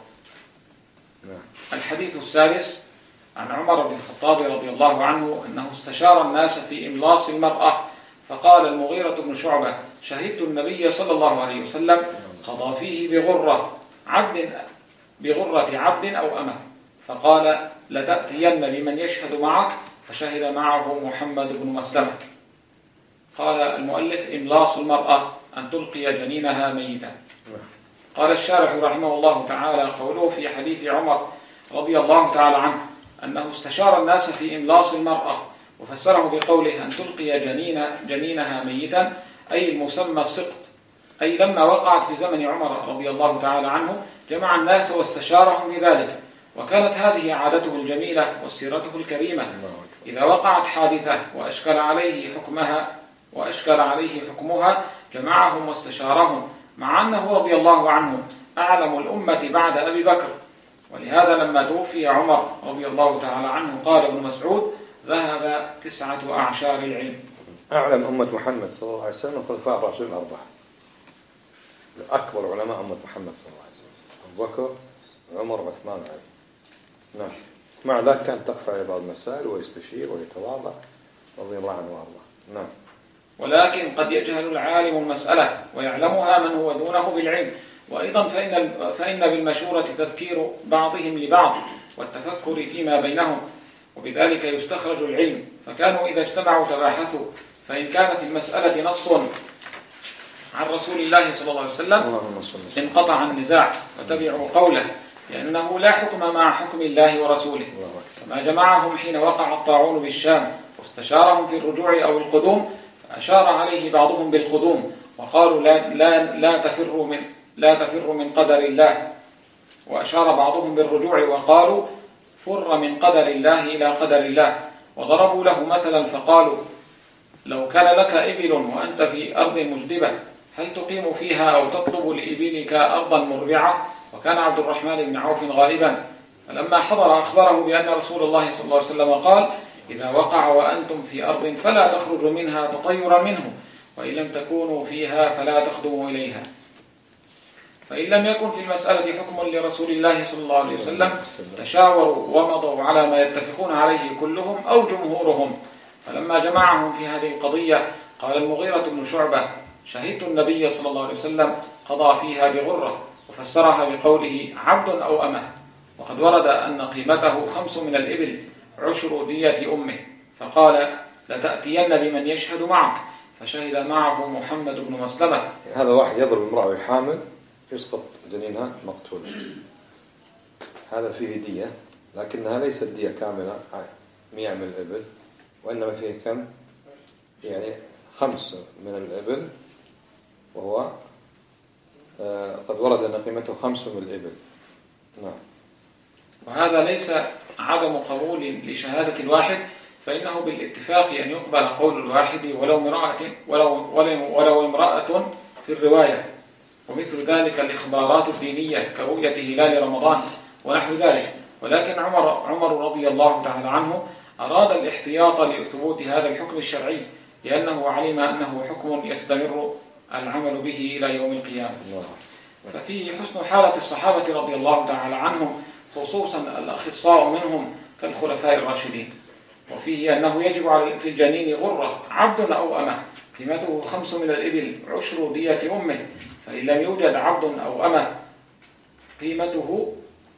الحديث الثالث عن عمر بن الخطاب رضي الله عنه أنه استشار الناس في إملاص المرأة، فقال المغيرة بن شعبة: شهدت النبي صلى الله عليه وسلم قضى فيه بغرة عبد بغرة عبد أو أمة، فقال: لتأتين بمن يشهد معك، فشهد معه محمد بن مسلمة. قال المؤلف: إملاص المرأة أن تلقي جنينها ميتا. قال الشارح رحمه الله تعالى: قوله في حديث عمر رضي الله تعالى عنه أنه استشار الناس في إملاص المرأة، وفسره بقوله أن تلقي جنين جنينها ميتا، أي المسمى السقط، أي لما وقعت في زمن عمر رضي الله تعالى عنه جمع الناس واستشارهم بذلك، وكانت هذه عادته الجميلة وسيرته الكريمة. إذا وقعت حادثة وأشكل عليه حكمها وأشكل عليه حكمها جمعهم واستشارهم، مع أنه رضي الله عنه أعلم الأمة بعد أبي بكر. ولهذا لما توفي عمر رضي الله تعالى عنه قال ابن مسعود: ذهب تسعة أعشار العلم. أعلم أمة محمد صلى الله عليه وسلم خلفاء الراشدين الأربعة، أكبر علماء أمة محمد صلى الله عليه وسلم: أبو بكر، عمر، عثمان، علي. نعم. مع ذلك كان تخفى على بعض المسائل ويستشير ويتواضع رضي الله عنه وارضاه. نعم. ولكن قد يجهل العالم المسألة ويعلمها من هو دونه بالعلم. وأيضا فإن, فإن بالمشورة تذكير بعضهم لبعض والتفكر فيما بينهم، وبذلك يستخرج العلم. فكانوا إذا اجتمعوا تباحثوا، فإن كان في المسألة نص عن رسول الله صلى الله عليه وسلم انقطع النزاع وتبعوا قوله، لأنه لا حكم مع حكم الله ورسوله. كما جمعهم حين وقع الطاعون بالشام واستشارهم في الرجوع أو القدوم، فأشار عليه بعضهم بالقدوم وقالوا لا, لا, لا تفر من لا تفر من قدر الله، وأشار بعضهم بالرجوع وقالوا فر من قدر الله إلى قدر الله. وضربوا له مثلا فقالوا: لو كان لك إبل وأنت في أرض مجدبة هل تقيم فيها أو تطلب لإبلك أرضا مربعة؟ وكان عبد الرحمن بن عوف غائبا، فلما حضر أخبره بأن رسول الله صلى الله عليه وسلم قال: إذا وقع وأنتم في أرض فلا تخرجوا منها تطيرا منه، وإن لم تكونوا فيها فلا تخدموا إليها. فإن لم يكن في المسألة حكم لرسول الله صلى الله عليه وسلم تشاوروا ومضوا على ما يتفقون عليه كلهم أو جمهورهم. فلما جمعهم في هذه القضية قال المغيرة بن شعبة: شهدت النبي صلى الله عليه وسلم قضى فيها بغرة، وفسرها بقوله عبد أو أمه. وقد ورد أن قيمته خمس من الإبل عشر دية أمه، فقال: لتأتين بمن يشهد معك، فشهد معه محمد بن مسلمة. هذا واحد يضرب امرأة حامل يسقط جنينها مقتول، هذا فيه دية، لكنها ليست دية كاملة مئة من الإبل، وإنما فيه كم؟ يعني خمس من الإبل، وهو آه قد ورد أن قيمته خمس من الإبل. نعم. وهذا ليس عدم قبول لشهادة الواحد، فإنه بالاتفاق أن يقبل قول الواحد ولو امرأة ولو, ولو امرأة في الرواية. ومثل ذلك الإخبارات الدينية كرؤية هلال رمضان ونحو ذلك. ولكن عمر, عمر رضي الله تعالى عنه أراد الاحتياط لثبوت هذا الحكم الشرعي، لأنه علم أنه حكم يستمر العمل به إلى يوم القيامة. ففيه حسن حالة الصحابة رضي الله تعالى عنهم، خصوصا الأخصاء منهم كالخلفاء الراشدين. وفيه أنه يجب على في الجنين غرة عبد أو أمة قيمته خمس من الإبل عشر دية أمه، فإن لم يوجد عبد أو أمة قيمته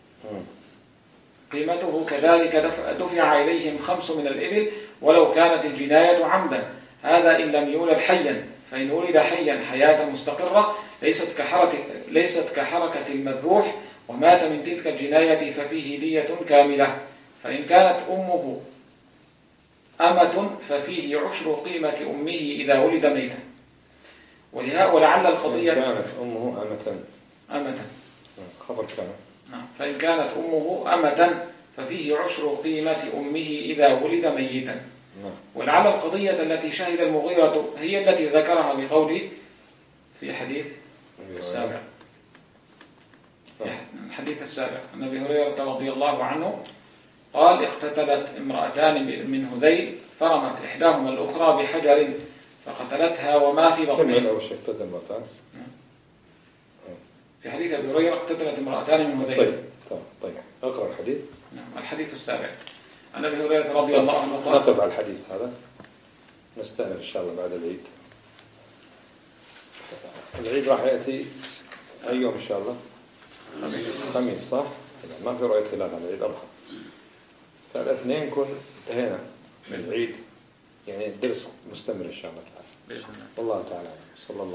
قيمته كذلك دفع إليهم خمس من الإبل ولو كانت الجناية عمدا، هذا إن لم يولد حيا، فإن ولد حيا حياة مستقرة ليست كحركة, ليست كحركة المذبوح ومات من تلك الجناية ففيه دية كاملة. فإن كانت أمه أمة ففيه عشر قيمة أمه إذا ولد ميتا. ولعل القضية إن كانت أمه أمة أمة خبر كان فإن كانت أمه أمة ففيه عشر قيمة أمه إذا ولد ميتا. ولعل القضية التي شهد المغيرة هي التي ذكرها بقوله في حديث السابع الحديث السابع عن أبي هريرة رضي الله عنه قال: اقتتلت امرأتان من هذيل فرمت إحداهما الأخرى بحجر فقتلتها وما في بطنها. في حديث أبي هريرة اقتتلت امرأتان من هذيل. طيب طيب طيب أقرأ الحديث. نعم الحديث السابع عن أبي هريرة رضي الله عنه قال: نقف على الحديث هذا، نستأنف إن شاء الله بعد العيد. العيد راح يأتي أي يوم إن شاء الله؟ خميس صح؟ ما في رؤية هلال على العيد أربعة، فالاثنين نكون انتهينا من العيد، يعني الدرس مستمر إن شاء الله تعالى. والله تعالى صلى الله